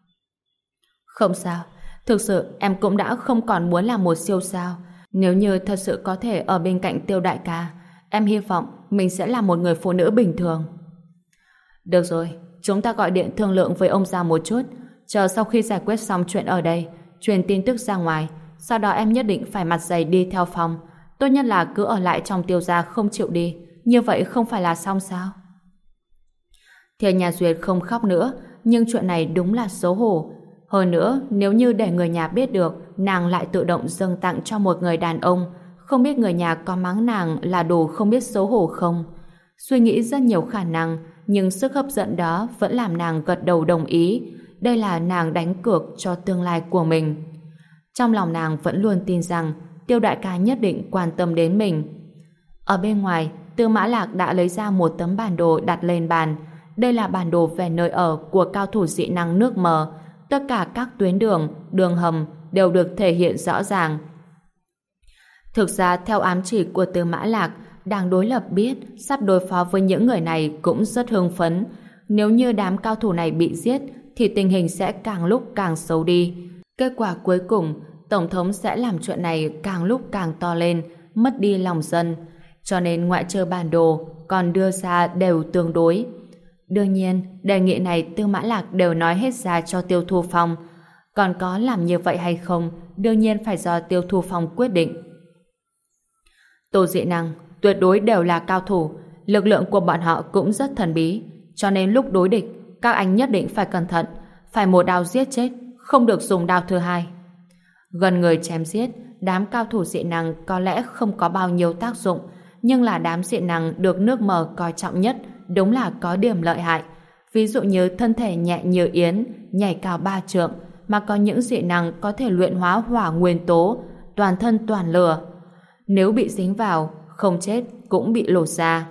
Không sao, thực sự em cũng đã không còn muốn là một siêu sao. Nếu như thật sự có thể ở bên cạnh Tiêu đại ca, em hy vọng mình sẽ là một người phụ nữ bình thường. Được rồi, chúng ta gọi điện thương lượng với ông già một chút, chờ sau khi giải quyết xong chuyện ở đây, truyền tin tức ra ngoài, sau đó em nhất định phải mặt dày đi theo Phong. Tốt nhất là cứ ở lại trong Tiêu gia không chịu đi, như vậy không phải là xong sao? Thiên Nhà Duyệt không khóc nữa, nhưng chuyện này đúng là xấu hổ. Hơn nữa, nếu như để người nhà biết được, nàng lại tự động dâng tặng cho một người đàn ông, không biết người nhà có mắng nàng là đồ không biết xấu hổ không? Suy nghĩ rất nhiều khả năng, nhưng sức hấp dẫn đó vẫn làm nàng gật đầu đồng ý. Đây là nàng đánh cược cho tương lai của mình. Trong lòng nàng vẫn luôn tin rằng Tiêu đại ca nhất định quan tâm đến mình. Ở bên ngoài, Tư Mã Lạc đã lấy ra một tấm bản đồ đặt lên bàn. Đây là bản đồ về nơi ở của cao thủ dị năng nước mờ. Tất cả các tuyến đường, đường hầm đều được thể hiện rõ ràng. Thực ra, theo ám chỉ của Tư Mã Lạc, đảng đối lập biết sắp đối phó với những người này cũng rất hưng phấn. Nếu như đám cao thủ này bị giết, thì tình hình sẽ càng lúc càng xấu đi. Kết quả cuối cùng, Tổng thống sẽ làm chuyện này càng lúc càng to lên, mất đi lòng dân. Cho nên ngoại trừ bản đồ còn đưa ra đều tương đối. Đương nhiên, đề nghị này Tư Mã Lạc đều nói hết ra cho Tiêu Thu Phong. Còn có làm như vậy hay không, đương nhiên phải do Tiêu Thu Phong quyết định. Tổ dị năng tuyệt đối đều là cao thủ, lực lượng của bọn họ cũng rất thần bí, cho nên lúc đối địch, các anh nhất định phải cẩn thận, phải một đao giết chết, không được dùng đao thứ hai. Gần người chém giết, đám cao thủ dị năng có lẽ không có bao nhiêu tác dụng, nhưng là đám dị năng được nước mờ coi trọng nhất, đúng là có điểm lợi hại. Ví dụ như thân thể nhẹ như yến, nhảy cao 3 trượng, mà có những dị năng có thể luyện hóa hỏa nguyên tố, toàn thân toàn lửa. Nếu bị dính vào, không chết cũng bị lột ra.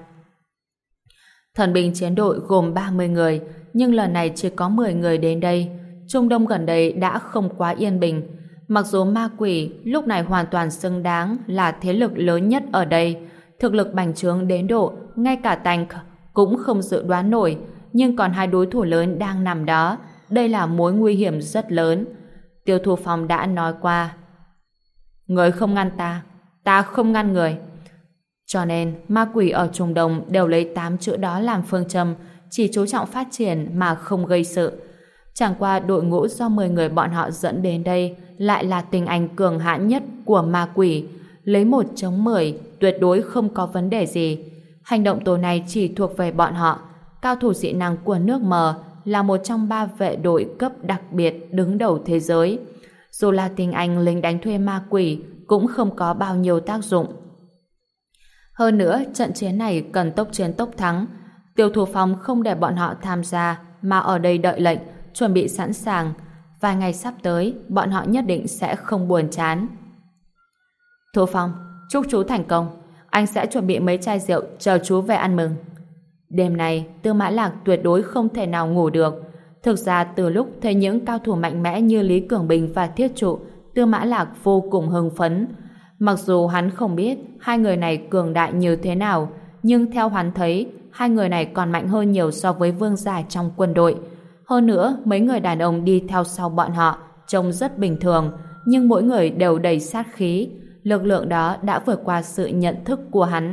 Thần binh chiến đội gồm 30 người, nhưng lần này chỉ có 10 người đến đây. Trung Đông gần đây đã không quá yên bình. Mặc dù ma quỷ lúc này hoàn toàn xứng đáng là thế lực lớn nhất ở đây, thực lực bành trướng đến độ ngay cả Tank cũng không dự đoán nổi, nhưng còn hai đối thủ lớn đang nằm đó. Đây là mối nguy hiểm rất lớn. Tiêu Thu Phong đã nói qua. Người không ngăn ta, ta không ngăn người. Cho nên, ma quỷ ở Trung Đông đều lấy 8 chữ đó làm phương châm, chỉ chú trọng phát triển mà không gây sự. Chẳng qua đội ngũ do 10 người bọn họ dẫn đến đây lại là tinh anh cường hãn nhất của ma quỷ. Lấy 1 chống 10, tuyệt đối không có vấn đề gì. Hành động tối nay chỉ thuộc về bọn họ. Cao thủ dị năng của nước mờ là một trong 3 vệ đội cấp đặc biệt đứng đầu thế giới. Dù là tinh anh lính đánh thuê ma quỷ cũng không có bao nhiêu tác dụng. Hơn nữa, trận chiến này cần tốc chiến tốc thắng. Tiêu Thu Phong không để bọn họ tham gia mà ở đây đợi lệnh, chuẩn bị sẵn sàng. Vài ngày sắp tới, bọn họ nhất định sẽ không buồn chán. Thu Phong, chúc chú thành công. Anh sẽ chuẩn bị mấy chai rượu chờ chú về ăn mừng. Đêm này, Tư Mã Lạc tuyệt đối không thể nào ngủ được. Thực ra từ lúc thấy những cao thủ mạnh mẽ như Lý Cường Bình và Thiết Trụ, Tư Mã Lạc vô cùng hưng phấn. Mặc dù hắn không biết hai người này cường đại như thế nào, nhưng theo hắn thấy, hai người này còn mạnh hơn nhiều so với vương giả trong quân đội. Hơn nữa, mấy người đàn ông đi theo sau bọn họ trông rất bình thường, nhưng mỗi người đều đầy sát khí. Lực lượng đó đã vượt qua sự nhận thức của hắn.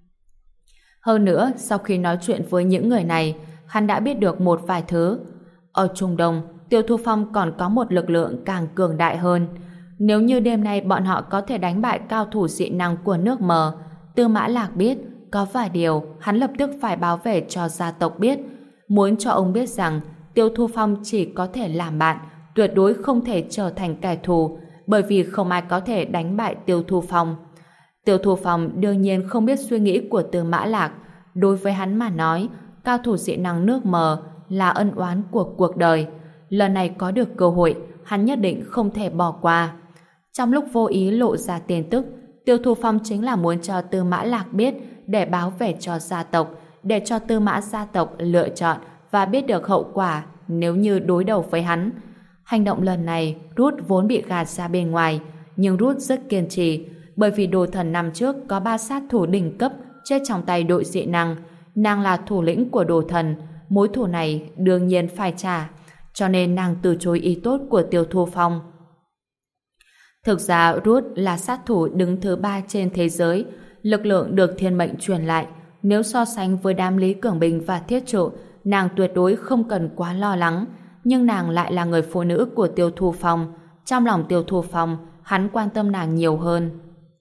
Hơn nữa, sau khi nói chuyện với những người này, hắn đã biết được một vài thứ. Ở Trung Đông, Tiêu Thu Phong còn có một lực lượng càng cường đại hơn. Nếu như đêm nay bọn họ có thể đánh bại cao thủ dị năng của nước mờ, Tư Mã Lạc biết có vài điều hắn lập tức phải báo về cho gia tộc biết. Muốn cho ông biết rằng Tiêu Thu Phong chỉ có thể làm bạn, tuyệt đối không thể trở thành kẻ thù, bởi vì không ai có thể đánh bại Tiêu Thu Phong. Tiêu Thu Phong đương nhiên không biết suy nghĩ của Tư Mã Lạc. Đối với hắn mà nói, cao thủ dị năng nước mờ là ân oán của cuộc đời. Lần này có được cơ hội, hắn nhất định không thể bỏ qua. Trong lúc vô ý lộ ra tin tức, Tiêu Thu Phong chính là muốn cho Tư Mã Lạc biết để báo về cho gia tộc, để cho Tư Mã gia tộc lựa chọn và biết được hậu quả nếu như đối đầu với hắn. Hành động lần này, Ruth vốn bị gạt ra bên ngoài, nhưng Ruth rất kiên trì, bởi vì Đồ Thần năm trước có 3 sát thủ đỉnh cấp chết trong tay đội dị năng. Nàng là thủ lĩnh của Đồ Thần, mối thù này đương nhiên phải trả, cho nên nàng từ chối ý tốt của Tiêu Thu Phong. Thực ra Ruth là sát thủ đứng thứ 3 trên thế giới, lực lượng được thiên mệnh truyền lại. Nếu so sánh với đám Lý Cường Bình và Thiết Trụ, nàng tuyệt đối không cần quá lo lắng, nhưng nàng lại là người phụ nữ của Tiêu Thu Phong. Trong lòng Tiêu Thu Phong, hắn quan tâm nàng nhiều hơn.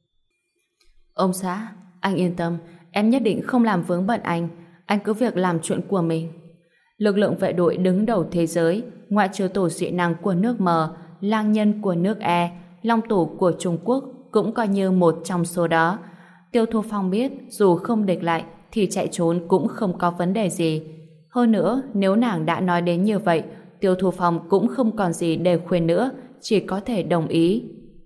Ông xã, anh yên tâm, em nhất định không làm vướng bận anh cứ việc làm chuyện của mình. Lực lượng vệ đội đứng đầu thế giới, ngoại trừ tổ dị năng của nước mờ, lang nhân của nước E, long tổ của Trung Quốc cũng coi như một trong số đó. Tiêu Thu Phong biết dù không địch lại thì chạy trốn cũng không có vấn đề gì. Hơn nữa, nếu nàng đã nói đến như vậy, Tiêu Thu Phong cũng không còn gì để khuyên nữa, chỉ có thể đồng ý.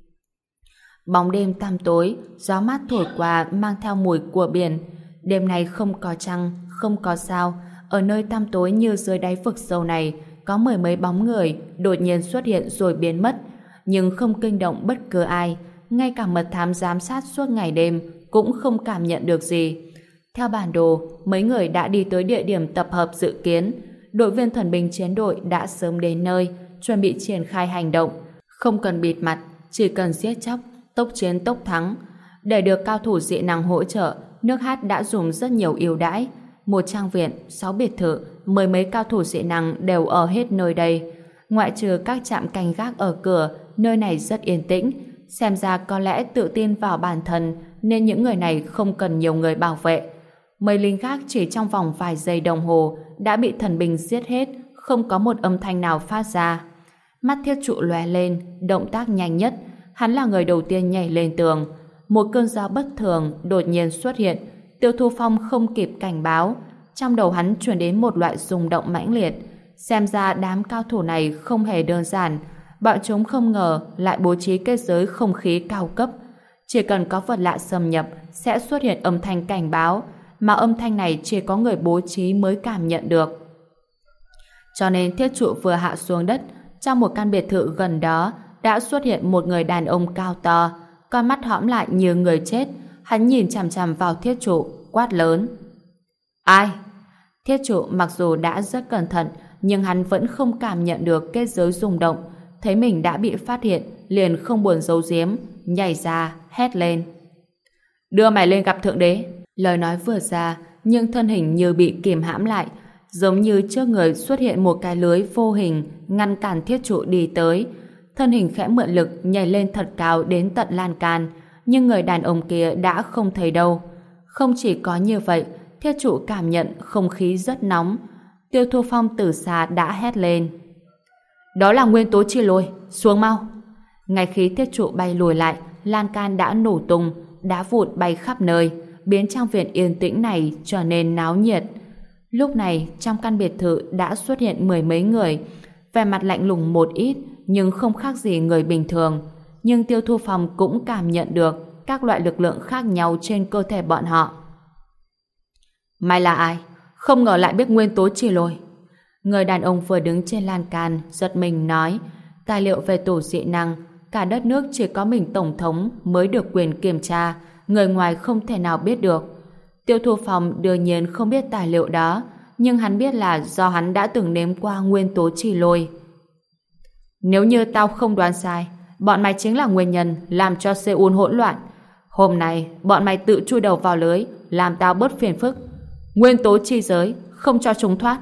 Bóng đêm tăm tối, gió mát thổi qua mang theo mùi của biển. Đêm này không có trăng, không có sao. Ở nơi tăm tối như dưới đáy vực sâu này, có mười mấy bóng người đột nhiên xuất hiện rồi biến mất, nhưng không kinh động bất cứ ai. Ngay cả mật thám giám sát suốt ngày đêm cũng không cảm nhận được gì. Theo bản đồ, mấy người đã đi tới địa điểm tập hợp dự kiến. Đội viên thần binh chiến đội đã sớm đến nơi, chuẩn bị triển khai hành động. Không cần bịt mặt, chỉ cần giết chóc, tốc chiến tốc thắng. Để được cao thủ dị năng hỗ trợ, nước Hát đã dùng rất nhiều ưu đãi. 1 trang viện, 6 biệt thự, mười mấy cao thủ dị năng đều ở hết nơi đây. Ngoại trừ các trạm canh gác ở cửa, nơi này rất yên tĩnh. Xem ra có lẽ tự tin vào bản thân nên những người này không cần nhiều người bảo vệ. Mấy lính khác chỉ trong vòng vài giây đồng hồ đã bị thần binh giết hết, không có một âm thanh nào phát ra. Mắt Thiết Trụ lóe lên, động tác nhanh nhất. Hắn là người đầu tiên nhảy lên tường. Một cơn gió bất thường đột nhiên xuất hiện. Tiêu Thu Phong không kịp cảnh báo. Trong đầu hắn truyền đến một loại rung động mãnh liệt. Xem ra đám cao thủ này không hề đơn giản. Bọn chúng không ngờ lại bố trí kết giới không khí cao cấp. Chỉ cần có vật lạ xâm nhập sẽ xuất hiện âm thanh cảnh báo, mà âm thanh này chỉ có người bố trí mới cảm nhận được. Cho nên Thiết Trụ vừa hạ xuống đất, trong một căn biệt thự gần đó đã xuất hiện một người đàn ông cao to, con mắt hõm lại như người chết. Hắn nhìn chằm chằm vào Thiết Trụ, quát lớn: Ai? Thiết Trụ mặc dù đã rất cẩn thận, nhưng hắn vẫn không cảm nhận được kết giới rung động. thấy mình đã bị phát hiện, liền không buồn giấu giếm, nhảy ra, hét lên. Đưa mày lên gặp thượng đế. Lời nói vừa ra, nhưng thân hình như bị kìm hãm lại, giống như trước người xuất hiện một cái lưới vô hình ngăn cản thiết trụ đi tới. Thân hình khẽ mượn lực nhảy lên thật cao đến tận lan can, nhưng người đàn ông kia đã không thấy đâu. Không chỉ có như vậy, thiết trụ cảm nhận không khí rất nóng. Tiêu Thu Phong từ xa đã hét lên. Đó là nguyên tố chi lôi, xuống mau. Ngay khi thiết trụ bay lùi lại, lan can đã nổ tung, đá vụn bay khắp nơi, biến trang viện yên tĩnh này trở nên náo nhiệt. Lúc này, trong căn biệt thự đã xuất hiện mười mấy người, vẻ mặt lạnh lùng một ít, nhưng không khác gì người bình thường. Nhưng Tiêu Thu Phong cũng cảm nhận được các loại lực lượng khác nhau trên cơ thể bọn họ. Mày là ai? Không ngờ lại biết nguyên tố chi lôi. Người đàn ông vừa đứng trên lan can giật mình nói, tài liệu về tổ dị năng, cả đất nước chỉ có mình tổng thống mới được quyền kiểm tra, người ngoài không thể nào biết được. Tiêu Thu Phong đương nhiên không biết tài liệu đó, nhưng hắn biết là do hắn đã từng nếm qua nguyên tố chi lôi. Nếu như tao không đoán sai, bọn mày chính là nguyên nhân làm cho Seoul hỗn loạn. Hôm nay, bọn mày tự chui đầu vào lưới, làm tao bớt phiền phức. Nguyên tố chi giới, không cho chúng thoát.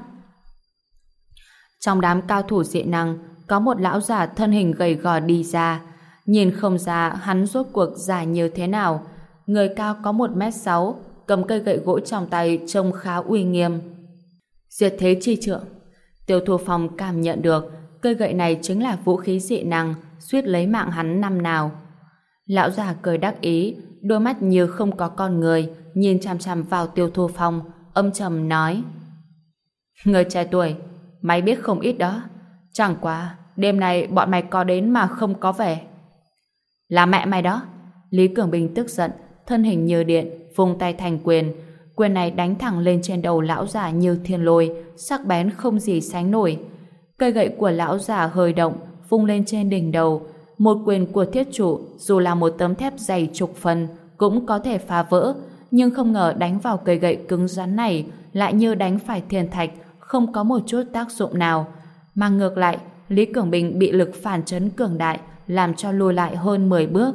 Trong đám cao thủ dị năng, có một lão già thân hình gầy gò đi ra. Nhìn không ra hắn rốt cuộc dài như thế nào. Người cao có 1m6, cầm cây gậy gỗ trong tay trông khá uy nghiêm. Diệt thế chi trượng. Tiêu Thu Phong cảm nhận được cây gậy này chính là vũ khí dị năng suýt lấy mạng hắn năm nào. Lão già cười đắc ý, đôi mắt như không có con người, nhìn chằm chằm vào Tiêu Thu Phong, âm trầm nói: Người trẻ tuổi, mày biết không ít đó. Chẳng qua đêm nay bọn mày có đến mà không có về. Là mẹ mày đó. Lý Cường Bình tức giận, thân hình như điện, vung tay thành quyền. Quyền này đánh thẳng lên trên đầu lão già như thiên lôi, sắc bén không gì sánh nổi. Cây gậy của lão già hơi động, vung lên trên đỉnh đầu. Một quyền của thiết trụ, dù là một tấm thép dày chục phần, cũng có thể phá vỡ, nhưng không ngờ đánh vào cây gậy cứng rắn này lại như đánh phải thiên thạch, không có một chút tác dụng nào. Mà ngược lại, Lý Cường Bình bị lực phản chấn cường đại, làm cho lùi lại hơn 10 bước.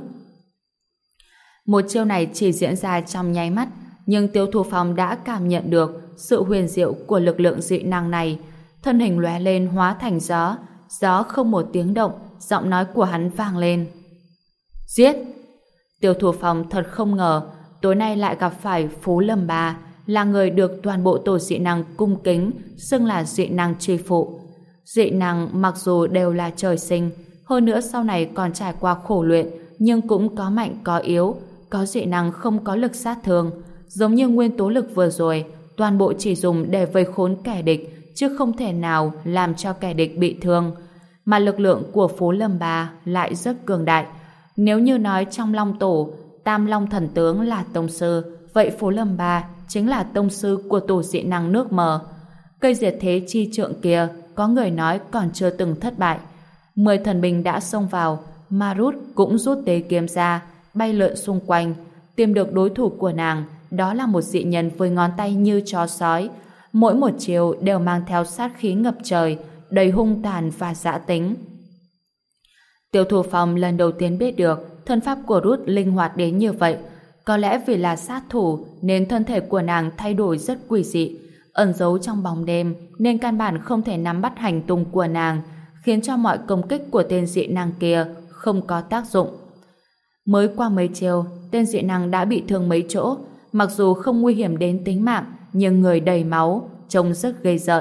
Một chiêu này chỉ diễn ra trong nháy mắt, nhưng Tiêu Thu Phong đã cảm nhận được sự huyền diệu của lực lượng dị năng này. Thân hình lóe lên hóa thành gió, gió không một tiếng động, giọng nói của hắn vang lên: Giết! Tiêu Thu Phong thật không ngờ tối nay lại gặp phải Phú Lâm Ba, là người được toàn bộ tổ dị năng cung kính, xưng là dị năng chi phụ. Dị năng mặc dù đều là trời sinh, hơn nữa sau này còn trải qua khổ luyện, nhưng cũng có mạnh có yếu, có dị năng không có lực sát thương. Giống như nguyên tố lực vừa rồi, toàn bộ chỉ dùng để vây khốn kẻ địch, chứ không thể nào làm cho kẻ địch bị thương. Mà lực lượng của Phú Lâm Ba lại rất cường đại. Nếu như nói trong Long Tổ, Tam Long Thần Tướng là tông sư, vậy Phú Lâm Ba chính là tông sư của tổ dị năng nước mờ. Cây diệt thế chi trượng kia, có người nói còn chưa từng thất bại. 10 thần binh đã xông vào, Marut cũng rút tế kiếm ra, bay lượn xung quanh, tìm được đối thủ của nàng. Đó là một dị nhân với ngón tay như chó sói, mỗi một chiều đều mang theo sát khí ngập trời, đầy hung tàn và dã tính. Tiêu Thu Phong lần đầu tiên biết được thân pháp của Ruth linh hoạt đến như vậy. Có lẽ vì là sát thủ nên thân thể của nàng thay đổi rất quỷ dị, ẩn giấu trong bóng đêm nên căn bản không thể nắm bắt hành tung của nàng, khiến cho mọi công kích của tên dị năng kia không có tác dụng. Mới qua mấy chiều, tên dị năng đã bị thương mấy chỗ, mặc dù không nguy hiểm đến tính mạng, nhưng người đầy máu, trông rất ghê rợn.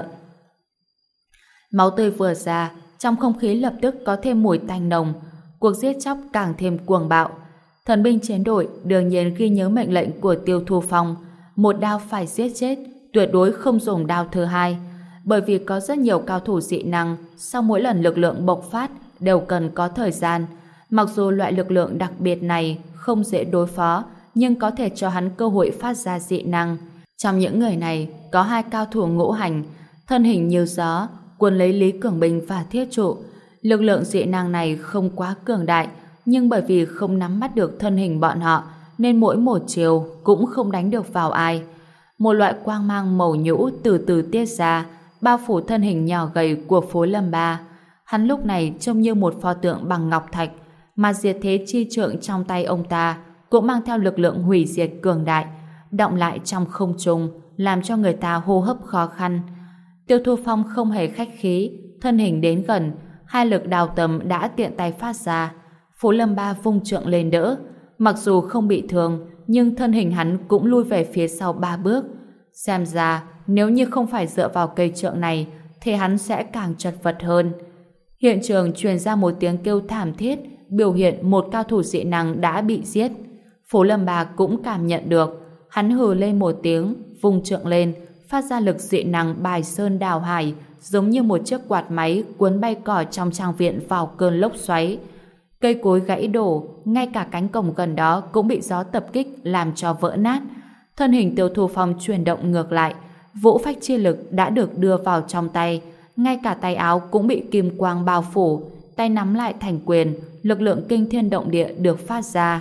Máu tươi vừa ra, trong không khí lập tức có thêm mùi tanh nồng, cuộc giết chóc càng thêm cuồng bạo. Thần binh chiến đội đương nhiên ghi nhớ mệnh lệnh của Tiêu Thu Phong, một đao phải giết chết, tuyệt đối không dùng đao thứ hai, bởi vì có rất nhiều cao thủ dị năng, sau mỗi lần lực lượng bộc phát đều cần có thời gian. Mặc dù loại lực lượng đặc biệt này không dễ đối phó, nhưng có thể cho hắn cơ hội phát ra dị năng. Trong những người này có 2 cao thủ ngũ hành, thân hình như gió, cuốn lấy Lý Cường Bình và thiết trụ. Lực lượng dị năng này không quá cường đại, nhưng bởi vì không nắm bắt được thân hình bọn họ, nên mỗi một chiều cũng không đánh được vào ai. Một loại quang mang màu nhũ từ từ tiết ra, bao phủ thân hình nhỏ gầy của Phố Lâm Ba. Hắn lúc này trông như một pho tượng bằng ngọc thạch, mà diệt thế chi trượng trong tay ông ta cũng mang theo lực lượng hủy diệt cường đại, đọng lại trong không trung, làm cho người ta hô hấp khó khăn. Tiêu Thu Phong không hề khách khí, thân hình đến gần, hai lực đào tầm đã tiện tay phát ra. Phú Lâm Ba vung trượng lên đỡ, mặc dù không bị thương, nhưng thân hình hắn cũng lui về phía sau 3 bước. Xem ra, nếu như không phải dựa vào cây trượng này, thì hắn sẽ càng chật vật hơn. Hiện trường truyền ra một tiếng kêu thảm thiết, biểu hiện một cao thủ dị năng đã bị giết. Phú Lâm Ba cũng cảm nhận được, hắn hừ lên một tiếng, vung trượng lên, phát ra lực dị năng bài sơn đảo hải, giống như một chiếc quạt máy cuốn bay cỏ trong trang viện vào cơn lốc xoáy. Cây cối gãy đổ, ngay cả cánh cổng gần đó cũng bị gió tập kích làm cho vỡ nát. Thân hình Tiêu Thu Phong chuyển động ngược lại, vũ phách chi lực đã được đưa vào trong tay, ngay cả tay áo cũng bị kim quang bao phủ, tay nắm lại thành quyền, lực lượng kinh thiên động địa được phát ra.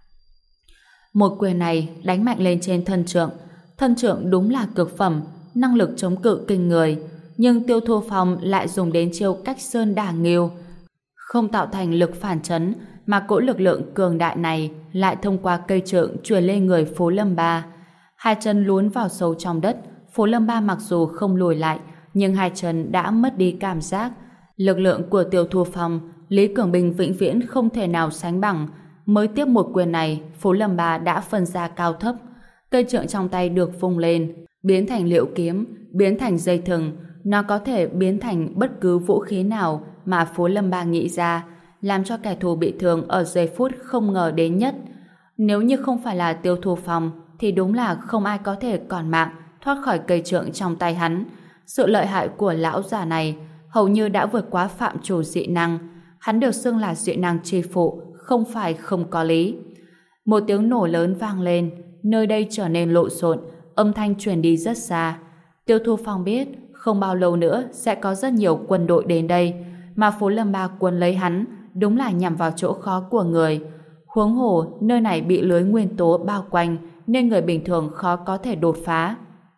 Một quyền này đánh mạnh lên trên thân trượng đúng là cực phẩm, năng lực chống cự kinh người, nhưng Tiêu Thu Phong lại dùng đến chiêu cách sơn đả nghiêu, không tạo thành lực phản chấn, mà cỗ lực lượng cường đại này lại thông qua cây trượng truyền lên người Phú Lâm Ba. Hai chân lún vào sâu trong đất, Phú Lâm Ba mặc dù không lùi lại, nhưng hai chân đã mất đi cảm giác. Lực lượng của Tiêu Thu Phong, Lý Cường Bình vĩnh viễn không thể nào sánh bằng. Mới tiếp một quyền này, Phú Lâm Ba đã phân ra cao thấp. Cây trượng trong tay được vung lên, biến thành liễu kiếm, biến thành dây thừng. Nó có thể biến thành bất cứ vũ khí nào mà Phú Lâm Ba nghĩ ra, làm cho kẻ thù bị thương ở giây phút không ngờ đến nhất. Nếu như không phải là Tiêu Thu Phong, thì đúng là không ai có thể còn mạng thoát khỏi cây trượng trong tay hắn. Sự lợi hại của lão già này hầu như đã vượt quá phạm trù dị năng. Hắn được xưng là dị năng chi phụ, không phải không có lý. Một tiếng nổ lớn vang lên, nơi đây trở nên lộn xộn, âm thanh truyền đi rất xa. Tiêu Thu Phong biết không bao lâu nữa sẽ có rất nhiều quân đội đến đây, mà Phú Lâm Ba quân lấy hắn đúng là nhằm vào chỗ khó của người. Huống hồ nơi này bị lưới nguyên tố bao quanh, nên người bình thường khó có thể đột phá.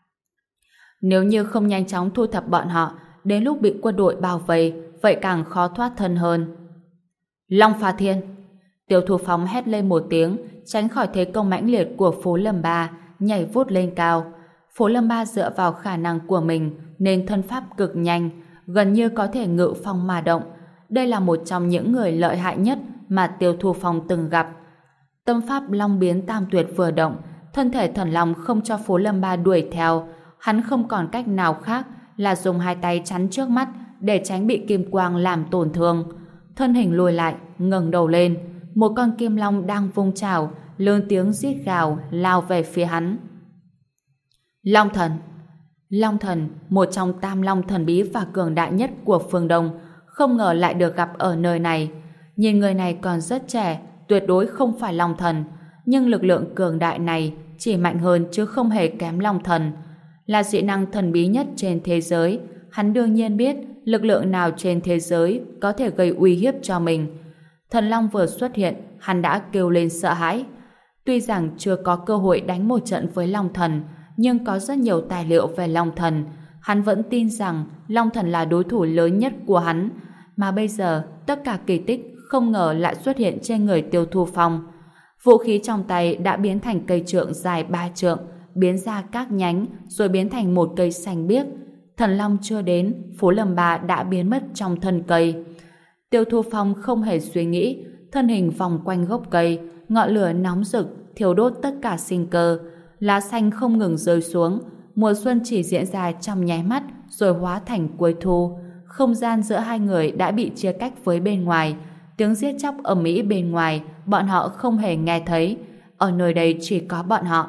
Nếu như không nhanh chóng thu thập bọn họ, đến lúc bị quân đội bao vây, vậy càng khó thoát thân hơn. Long Phá Thiên! Tiêu Thu Phong hét lên một tiếng, tránh khỏi thế công mãnh liệt của Phú Lâm Ba, nhảy vút lên cao. Phú Lâm Ba dựa vào khả năng của mình nên thân pháp cực nhanh, gần như có thể ngự phong mà động. Đây là một trong những người lợi hại nhất mà Tiêu Thu Phong từng gặp. Tâm pháp Long Biến Tam Tuyệt vừa động, thân thể thần long không cho Phú Lâm Ba đuổi theo. Hắn không còn cách nào khác là dùng hai tay chắn trước mắt để tránh bị kim quang làm tổn thương. Thân hình lùi lại, ngẩng đầu lên, một con kim long đang vung chảo, lớn tiếng rít gào lao về phía hắn. Long Thần! Long Thần, một trong tam long thần bí và cường đại nhất của phương Đông, không ngờ lại được gặp ở nơi này. Nhìn người này còn rất trẻ, tuyệt đối không phải Long Thần, nhưng lực lượng cường đại này chỉ mạnh hơn chứ không hề kém Long Thần. Là dị năng thần bí nhất trên thế giới, hắn đương nhiên biết lực lượng nào trên thế giới có thể gây uy hiếp cho mình. Thần Long vừa xuất hiện, hắn đã kêu lên sợ hãi. Tuy rằng chưa có cơ hội đánh một trận với Long Thần, nhưng có rất nhiều tài liệu về Long Thần. Hắn vẫn tin rằng Long Thần là đối thủ lớn nhất của hắn. Mà bây giờ, tất cả kỳ tích không ngờ lại xuất hiện trên người Tiêu Thu Phong. Vũ khí trong tay đã biến thành cây trượng dài 3 trượng, biến ra các nhánh, rồi biến thành một cây xanh biếc. Thần Long chưa đến, Phú Lâm Ba đã biến mất trong thân cây. Tiêu Thu Phong không hề suy nghĩ, thân hình vòng quanh gốc cây, ngọn lửa nóng rực, thiêu đốt tất cả sinh cơ. Lá xanh không ngừng rơi xuống, mùa xuân chỉ diễn ra trong nháy mắt, rồi hóa thành cuối thu. Không gian giữa hai người đã bị chia cách với bên ngoài. Tiếng giết chóc ầm ĩ bên ngoài, bọn họ không hề nghe thấy. Ở nơi đây chỉ có bọn họ.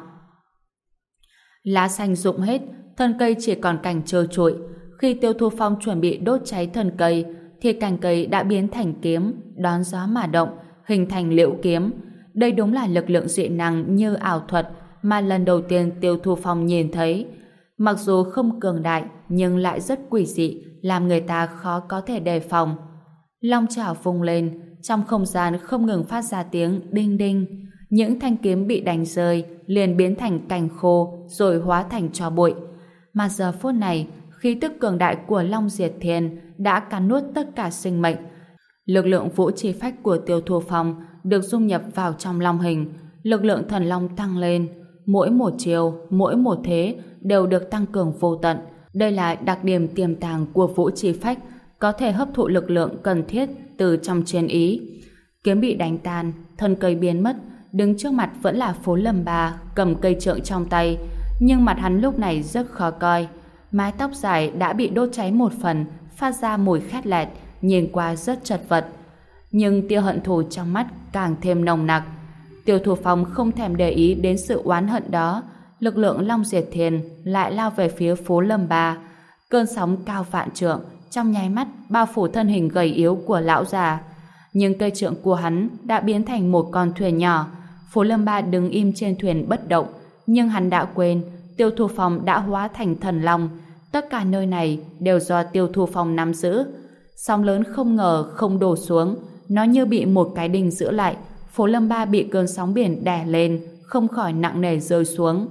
Lá xanh rụng hết, thân cây chỉ còn cành trơ trụi. Khi Tiêu Thu Phong chuẩn bị đốt cháy thân cây, thì cành cây đã biến thành kiếm, đón gió mà động, hình thành liễu kiếm. Đây đúng là lực lượng dị năng như ảo thuật mà lần đầu tiên Tiêu Thu Phong nhìn thấy. Mặc dù không cường đại, nhưng lại rất quỷ dị, làm người ta khó có thể đề phòng. Long chảo vung lên, trong không gian không ngừng phát ra tiếng đinh đinh. Những thanh kiếm bị đánh rơi liền biến thành cành khô rồi hóa thành tro bụi. Mà giờ phút này, khí tức cường đại của Long Diệt Thiên đã cắn nuốt tất cả sinh mệnh. Lực lượng vũ chi phách của Tiêu Thu Phong được dung nhập vào trong long hình, lực lượng thần long tăng lên, mỗi một chiều, mỗi một thế đều được tăng cường vô tận. Đây là đặc điểm tiềm tàng của vũ chi phách, có thể hấp thụ lực lượng cần thiết từ trong chiến ý. Kiếm bị đánh tan, thân cây biến mất, đứng trước mặt vẫn là Phố Lâm Ba cầm cây trượng trong tay, nhưng mặt hắn lúc này rất khó coi. Mái tóc dài đã bị đốt cháy một phần, phát ra mùi khét lẹt, nhìn qua rất chật vật. Nhưng tia hận thù trong mắt càng thêm nồng nặc. Tiêu Thu Phong không thèm để ý đến sự oán hận đó, lực lượng Long Diệt Thiền lại lao về phía Phố Lâm Ba. Cơn sóng cao vạn trượng trong nháy mắt bao phủ thân hình gầy yếu của lão già. Nhưng cây trượng của hắn đã biến thành một con thuyền nhỏ. Phố Lâm Ba đứng im trên thuyền bất động, nhưng hắn đã quên Tiêu Thu Phong đã hóa thành thần long. Tất cả nơi này đều do Tiêu Thu Phong nắm giữ. Sóng lớn không ngờ không đổ xuống, nó như bị một cái đinh giữ lại. Phố Lâm Ba bị cơn sóng biển đè lên, không khỏi nặng nề rơi xuống.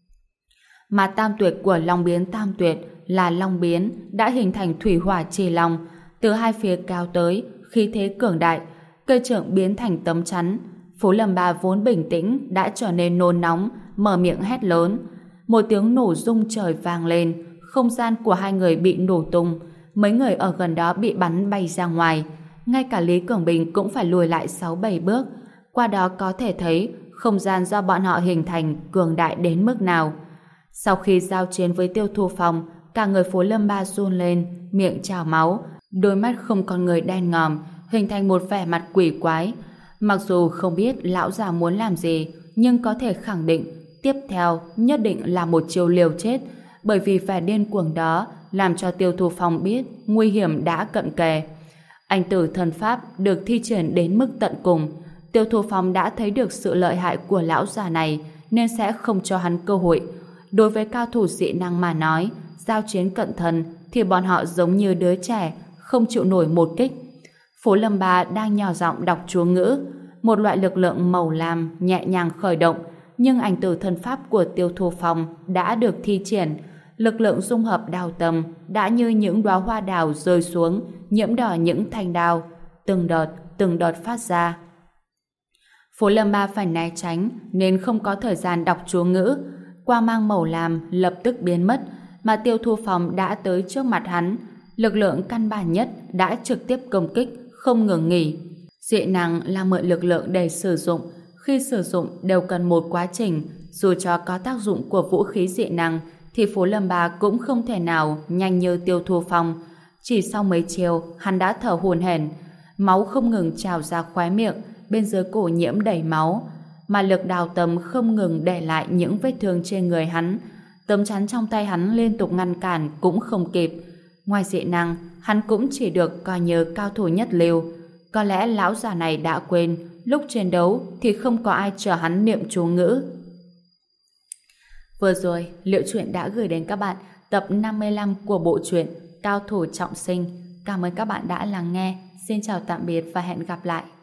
Mà tam tuyệt của Long Biến Tam Tuyệt là Long Biến đã hình thành thủy hỏa chi long, từ hai phía cao tới, khí thế cường đại, cây trượng biến thành tấm chắn. Phố Lâm Ba vốn bình tĩnh đã trở nên nôn nóng, mở miệng hét lớn. Một tiếng nổ rung trời vang lên, không gian của hai người bị nổ tung, mấy người ở gần đó bị bắn bay ra ngoài, ngay cả Lý Cường Bình cũng phải lùi lại 6-7 bước. Qua đó có thể thấy không gian do bọn họ hình thành cường đại đến mức nào. Sau khi giao chiến với Tiêu Thu Phong, cả người Phố Lâm Ba run lên, miệng trào máu, đôi mắt không còn người đen ngòm, hình thành một vẻ mặt quỷ quái. Mặc dù không biết lão già muốn làm gì, nhưng có thể khẳng định tiếp theo nhất định là một chiêu liều chết, bởi vì vẻ điên cuồng đó làm cho Tiêu Thu Phong biết nguy hiểm đã cận kề. Anh tử thần pháp được thi triển đến mức tận cùng. Tiêu Thu Phong đã thấy được sự lợi hại của lão già này nên sẽ không cho hắn cơ hội. Đối với cao thủ dị năng mà nói, giao chiến cận thân thì bọn họ giống như đứa trẻ, không chịu nổi một kích. Phố Lâm Ba đang nhỏ giọng đọc chú ngữ, một loại lực lượng màu lam nhẹ nhàng khởi động, nhưng ảnh tử thần pháp của Tiêu Thu Phong đã được thi triển. Lực lượng dung hợp đào tâm đã như những đóa hoa đào rơi xuống, nhiễm đỏ những thanh đao, từng đợt phát ra. Phố Lâm Ba phải né tránh nên không có thời gian đọc chú ngữ. Quang mang màu lam lập tức biến mất, mà Tiêu Thu Phong đã tới trước mặt hắn. Lực lượng căn bản nhất đã trực tiếp công kích, không ngừng nghỉ. Dị năng là mượn lực lượng để sử dụng, khi sử dụng đều cần một quá trình. Dù cho có tác dụng của vũ khí dị năng thì Phố Lâm Ba cũng không thể nào nhanh như Tiêu Thu Phong. Chỉ sau mấy chiều hắn đã thở hổn hển, máu không ngừng trào ra khóe miệng, bên dưới cổ nhiễm đầy máu, mà lực đào tâm không ngừng để lại những vết thương trên người hắn. Tấm chắn trong tay hắn liên tục ngăn cản cũng không kịp. Ngoài dị năng, hắn cũng chỉ được coi như cao thủ nhất lưu. Có lẽ lão già này đã quên lúc chiến đấu thì không có ai chờ hắn niệm chú ngữ. Vừa rồi, Liệu Truyện đã gửi đến các bạn tập 55 của bộ truyện Cao Thủ Trọng Sinh. Cảm ơn các bạn đã lắng nghe. Xin chào tạm biệt và hẹn gặp lại.